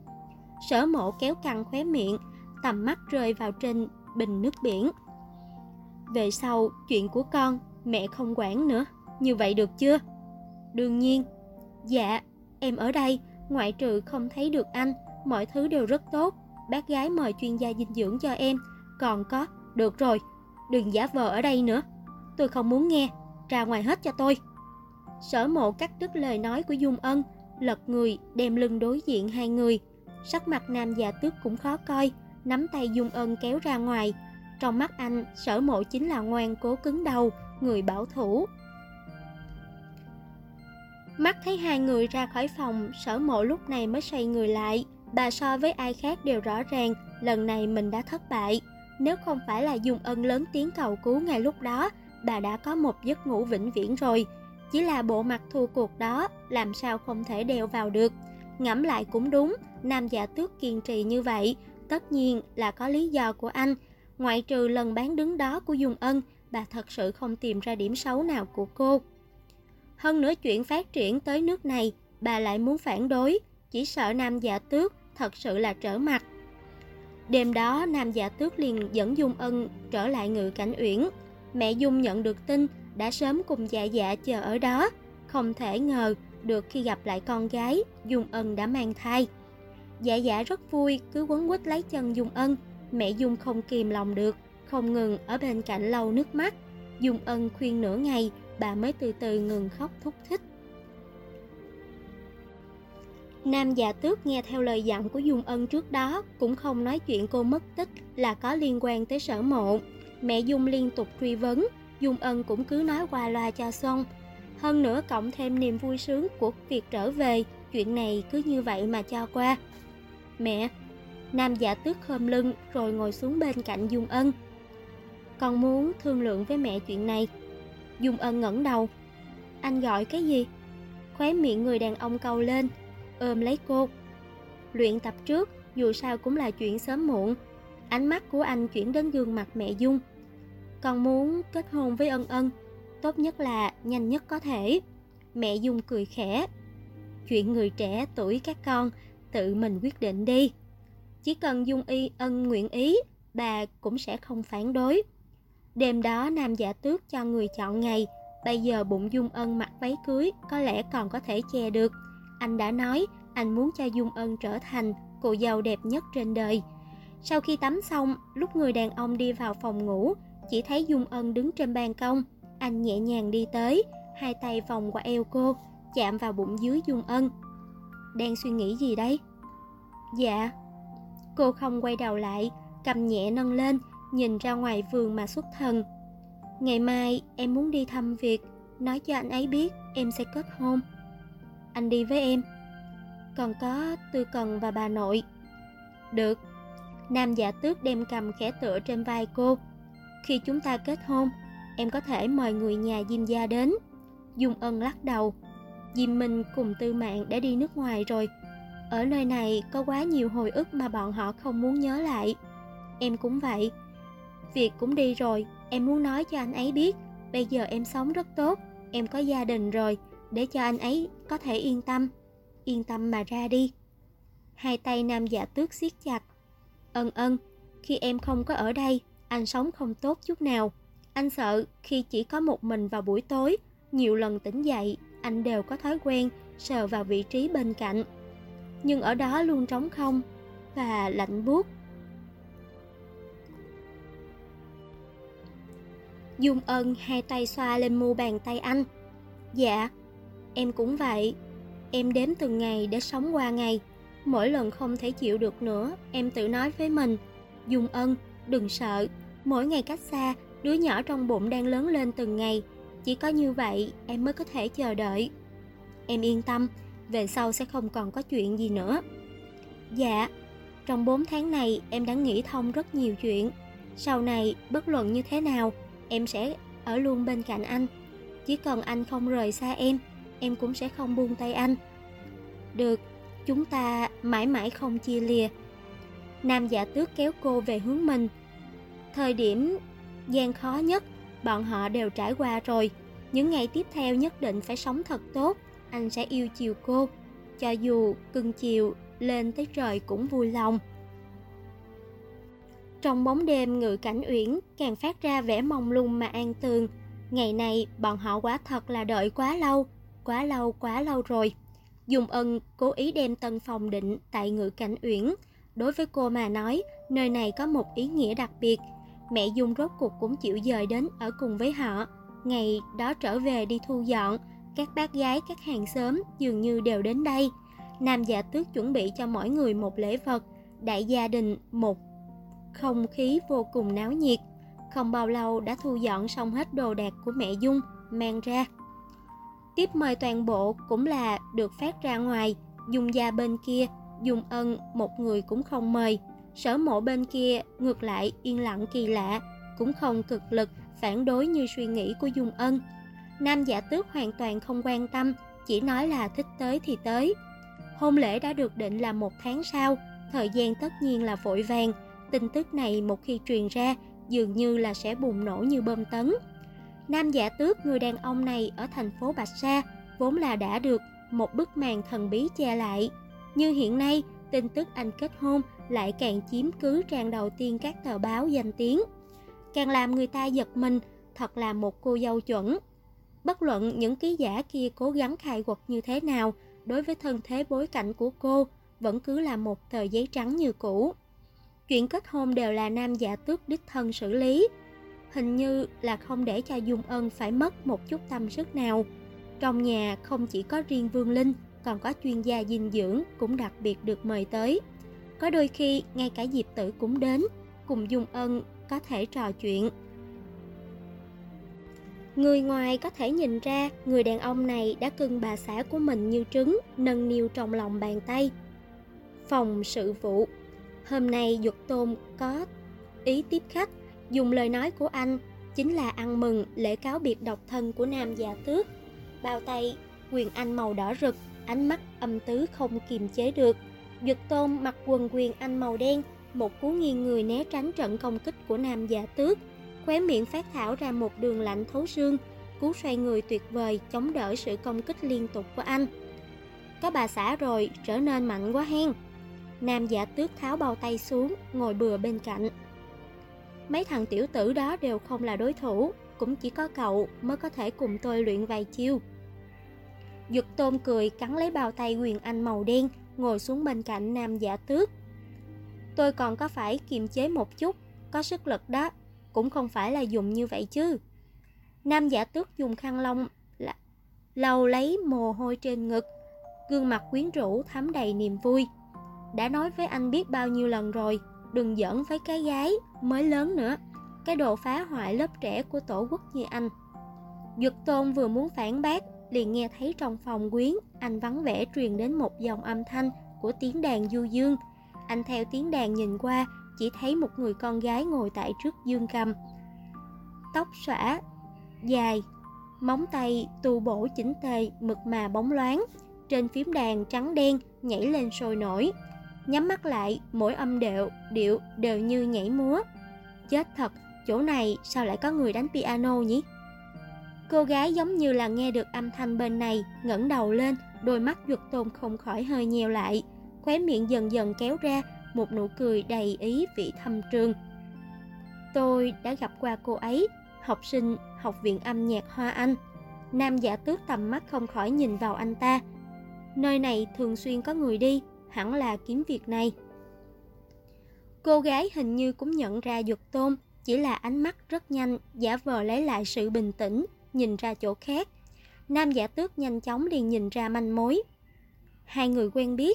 Sở Mộ kéo căng khóe miệng, tầm mắt rơi vào trên bình nước biển. Về sau, chuyện của con, mẹ không quản nữa, như vậy được chưa? Đương nhiên. Dạ, em ở đây, ngoại trừ không thấy được anh, mọi thứ đều rất tốt. Bác gái mời chuyên gia dinh dưỡng cho em. Còn có, được rồi, đừng giả vờ ở đây nữa. Tôi không muốn nghe, ra ngoài hết cho tôi. Sở Mộ cắt đứt lời nói của Dung Ân, lật người đem lưng đối diện hai người. Sắc mặt Nam Dạ Tước cũng khó coi, nắm tay Dung Ân kéo ra ngoài. Trong mắt anh, Sở Mộ chính là ngoan cố cứng đầu, người bảo thủ. Mắt thấy hai người ra khỏi phòng, Sở Mộ lúc này mới xoay người lại. Bà so với ai khác đều rõ ràng, lần này mình đã thất bại. Nếu không phải là Dung Ân lớn tiếng cầu cứu ngay lúc đó, bà đã có một giấc ngủ vĩnh viễn rồi. Chỉ là bộ mặt thua cuộc đó, làm sao không thể đeo vào được. Ngẫm lại cũng đúng, Nam Dạ Tước kiên trì như vậy, tất nhiên là có lý do của anh. Ngoại trừ lần bán đứng đó của Dung Ân, bà thật sự không tìm ra điểm xấu nào của cô. Hơn nữa chuyện phát triển tới nước này, bà lại muốn phản đối, chỉ sợ Nam Dạ Tước thật sự là trở mặt. Đêm đó, Nam Dạ Tước liền dẫn Dung Ân trở lại Ngự Cảnh Uyển. Mẹ Dung nhận được tin, đã sớm cùng Dạ Dạ chờ ở đó. Không thể ngờ được khi gặp lại con gái, Dung Ân đã mang thai. Dạ Dạ rất vui, cứ quấn quýt lấy chân Dung Ân. Mẹ Dung không kìm lòng được, không ngừng ở bên cạnh lau nước mắt. Dung Ân khuyên nửa ngày, bà mới từ từ ngừng khóc thúc thích. Nam Dạ Tước nghe theo lời dặn của Dung Ân trước đó, cũng không nói chuyện cô mất tích là có liên quan tới Sở Mộ. Mẹ Dung liên tục truy vấn, Dung Ân cũng cứ nói qua loa cho xong. Hơn nữa cộng thêm niềm vui sướng của việc trở về, chuyện này cứ như vậy mà cho qua. Mẹ, Nam Dạ Tước khom lưng rồi ngồi xuống bên cạnh Dung Ân. Con muốn thương lượng với mẹ chuyện này. Dung Ân ngẩng đầu. Anh gọi cái gì? Khóe miệng người đàn ông cau lên, ôm lấy cô. Luyện tập trước, dù sao cũng là chuyện sớm muộn. Ánh mắt của anh chuyển đến gương mặt mẹ Dung. Con muốn kết hôn với Ân Ân, tốt nhất là nhanh nhất có thể. Mẹ Dung cười khẽ. Chuyện người trẻ tuổi các con, tự mình quyết định đi. Chỉ cần Dung Ân nguyện ý, bà cũng sẽ không phản đối. Đêm đó Nam Dạ Tước cho người chọn ngày. Bây giờ bụng Dung Ân mặc váy cưới có lẽ còn có thể che được. Anh đã nói anh muốn cho Dung Ân trở thành cô dâu đẹp nhất trên đời. Sau khi tắm xong, lúc người đàn ông đi vào phòng ngủ, chỉ thấy Dung Ân đứng trên ban công. Anh nhẹ nhàng đi tới, hai tay vòng qua eo cô, chạm vào bụng dưới Dung Ân. Đang suy nghĩ gì đấy? Dạ. Cô không quay đầu lại, cầm nhẹ nâng lên, nhìn ra ngoài vườn mà xuất thần. Ngày mai em muốn đi thăm Việt, nói cho anh ấy biết em sẽ kết hôn. Anh đi với em. Còn có Tư Cần và bà nội. Được. Nam Dạ Tước đem cầm khẽ tựa trên vai cô. Khi chúng ta kết hôn, em có thể mời người nhà Diêm gia đến. Dung Ân lắc đầu. Diêm Minh cùng Tư Mạn đã đi nước ngoài rồi. Ở nơi này có quá nhiều hồi ức mà bọn họ không muốn nhớ lại. Em cũng vậy. Việt cũng đi rồi, em muốn nói cho anh ấy biết bây giờ em sống rất tốt, em có gia đình rồi, để cho anh ấy có thể yên tâm mà ra đi. Hai tay Nam Dạ Tước siết chặt. Ân, khi em không có ở đây, anh sống không tốt chút nào. Anh sợ khi chỉ có một mình vào buổi tối, nhiều lần tỉnh dậy, anh đều có thói quen sờ vào vị trí bên cạnh. Nhưng ở đó luôn trống không và lạnh buốt. Dung Ân hai tay xoa lên mu bàn tay anh. Dạ, em cũng vậy. Em đếm từng ngày để sống qua ngày. Mỗi lần không thể chịu được nữa, em tự nói với mình, Dung Ân, đừng sợ. Mỗi ngày cách xa, đứa nhỏ trong bụng đang lớn lên từng ngày. Chỉ có như vậy em mới có thể chờ đợi. Em yên tâm, về sau sẽ không còn có chuyện gì nữa. Dạ, trong 4 tháng này em đã nghĩ thông rất nhiều chuyện. Sau này, bất luận như thế nào, em sẽ ở luôn bên cạnh anh. Chỉ cần anh không rời xa em cũng sẽ không buông tay anh. Được, chúng ta mãi mãi không chia lìa. Nam Dạ Tước kéo cô về hướng mình. Thời điểm gian khó nhất, bọn họ đều trải qua rồi. Những ngày tiếp theo nhất định phải sống thật tốt. Anh sẽ yêu chiều cô, cho dù cưng chiều lên tới trời cũng vui lòng. Trong bóng đêm Ngự Cảnh Uyển càng phát ra vẻ mông lung mà an tường. Ngày này bọn họ quả thật là đợi quá lâu rồi. Dung Ân cố ý đem tân phòng định tại Ngự Cảnh Uyển. Đối với cô mà nói, nơi này có một ý nghĩa đặc biệt. Mẹ Dung rốt cuộc cũng chịu dời đến ở cùng với họ. Ngày đó trở về đi thu dọn, các bác gái, các hàng xóm dường như đều đến đây. Nam Dạ Tước chuẩn bị cho mỗi người một lễ vật, đại gia đình một không khí vô cùng náo nhiệt. Không bao lâu đã thu dọn xong hết đồ đạc của mẹ Dung mang ra. Tiếp mời toàn bộ cũng là được phát ra ngoài. Dung gia bên kia, Dung Ân một người cũng không mời. Sở Mộ bên kia ngược lại yên lặng kỳ lạ, cũng không cực lực phản đối như suy nghĩ của Dung Ân. Nam Dạ Tước hoàn toàn không quan tâm, chỉ nói là thích tới thì tới. Hôn lễ đã được định là 1 tháng sau, thời gian tất nhiên là vội vàng. Tin tức này một khi truyền ra, dường như là sẽ bùng nổ như bom tấn. Nam Dạ Tước, người đàn ông này ở thành phố Bạch Sa, vốn là đã được một bức màn thần bí che lại. Nhưng hiện nay, tin tức anh kết hôn lại càng chiếm cứ trang đầu tiên các tờ báo danh tiếng. Càng làm người ta giật mình, thật là một cô dâu chuẩn. Bất luận những ký giả kia cố gắng khai quật như thế nào, đối với thân thế bối cảnh của cô, vẫn cứ là một tờ giấy trắng như cũ. Chuyện kết hôn đều là Nam Dạ Tước đích thân xử lý. hình như là không để cho Dung Ân phải mất một chút tâm sức nào. Trong nhà không chỉ có riêng Vương Linh, còn có chuyên gia dinh dưỡng cũng đặc biệt được mời tới. Có đôi khi ngay cả Diệp Tử cũng đến, cùng Dung Ân có thể trò chuyện. Người ngoài có thể nhìn ra người đàn ông này đã cưng bà xã của mình như trứng, nâng niu trong lòng bàn tay. Phòng sự vụ. Hôm nay Duật Tôn có ý tiếp khách, dùng lời nói của anh chính là ăn mừng lễ cáo biệt độc thân của Nam Dạ Tước. Bao tay quyền anh màu đỏ rực, ánh mắt âm tứ không kiềm chế được. Duật Tôn mặc quần quyền anh màu đen, một cú nghiêng người né tránh trận công kích của Nam Dạ Tước, khóe miệng phát thảo ra một đường lạnh thấu xương, cú xoay người tuyệt vời chống đỡ sự công kích liên tục của anh. Có bà xã rồi, trở nên mạnh quá hen. Nam Dạ Tước tháo bao tay xuống, ngồi bừa bên cạnh. Mấy thằng tiểu tử đó đều không là đối thủ, cũng chỉ có cậu mới có thể cùng tôi luyện vài chiêu. Duật Tôn cười cắn lấy bao tay quyền anh màu đen, ngồi xuống bên cạnh Nam Dạ Tước. Tôi còn có phải kiềm chế một chút, có sức lực đó, cũng không phải là dùng như vậy chứ. Nam Dạ Tước dùng khăn lông lau lấy mồ hôi trên ngực, gương mặt quyến rũ thắm đầy niềm vui. Đã nói với anh biết bao nhiêu lần rồi, đừng giỡn với cái gái mới lớn nữa, cái đồ phá hoại lớp trẻ của tổ quốc như anh. Duật Tôn vừa muốn phản bác, liền nghe thấy trong phòng quyến anh vắng vẻ truyền đến một dòng âm thanh của tiếng đàn du dương. Anh theo tiếng đàn nhìn qua, chỉ thấy một người con gái ngồi tại trước dương cầm, tóc xõa dài, móng tay tu bổ chỉnh tề, mượt mà bóng loáng. Trên phím đàn trắng đen nhảy lên sôi nổi, nhắm mắt lại, mỗi âm điệu đều như nhảy múa. Chết thật, chỗ này sao lại có người đánh piano nhỉ? Cô gái giống như là nghe được âm thanh bên này, ngẩng đầu lên, đôi mắt Duật Tôn không khỏi hơi nheo lại, khóe miệng dần dần kéo ra một nụ cười đầy ý vị thâm trường. Tôi đã gặp qua cô ấy, học sinh học viện âm nhạc Hoa Anh. Nam Dạ Tước tầm mắt không khỏi nhìn vào anh ta. Nơi này thường xuyên có người đi, hẳn là kiếm việc này. Cô gái hình như cũng nhận ra Duật Tôn, chỉ là ánh mắt rất nhanh, giả vờ lấy lại sự bình tĩnh, nhìn ra chỗ khác. Nam Dạ Tước nhanh chóng liền nhìn ra manh mối. Hai người quen biết.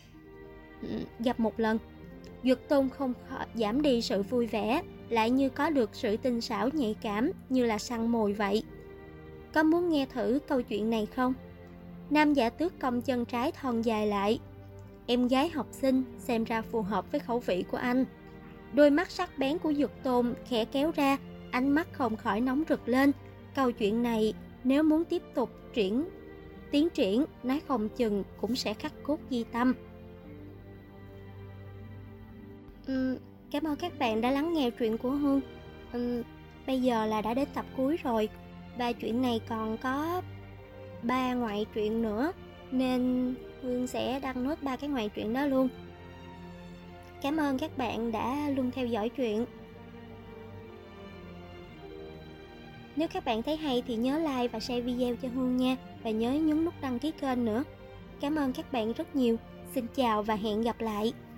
Gặp một lần. Duật Tôn không giảm đi sự vui vẻ, lại như có được sự tinh xảo nhạy cảm, như là săn mồi vậy. Có muốn nghe thử câu chuyện này không? Nam Dạ Tước cong chân trái thon dài lại. Em gái học sinh xem ra phù hợp với khẩu vị của anh. Đôi mắt sắc bén của Duật Tôn khẽ kéo ra, ánh mắt không khỏi nóng rực lên. Câu chuyện này nếu muốn tiếp tục tiến triển, nói không chừng cũng sẽ khắc cốt ghi tâm. Cảm ơn các bạn đã lắng nghe chuyện của Hương. Bây giờ là đã đến tập cuối rồi. Và chuyện này còn có 3 ngoại truyện nữa, nên Hương sẽ đăng nốt 3 cái ngoại truyện đó luôn. Cảm ơn các bạn đã luôn theo dõi chuyện. Nếu các bạn thấy hay thì nhớ like và share video cho Hương nha. Và nhớ nhấn nút đăng ký kênh nữa. Cảm ơn các bạn rất nhiều. Xin chào và hẹn gặp lại.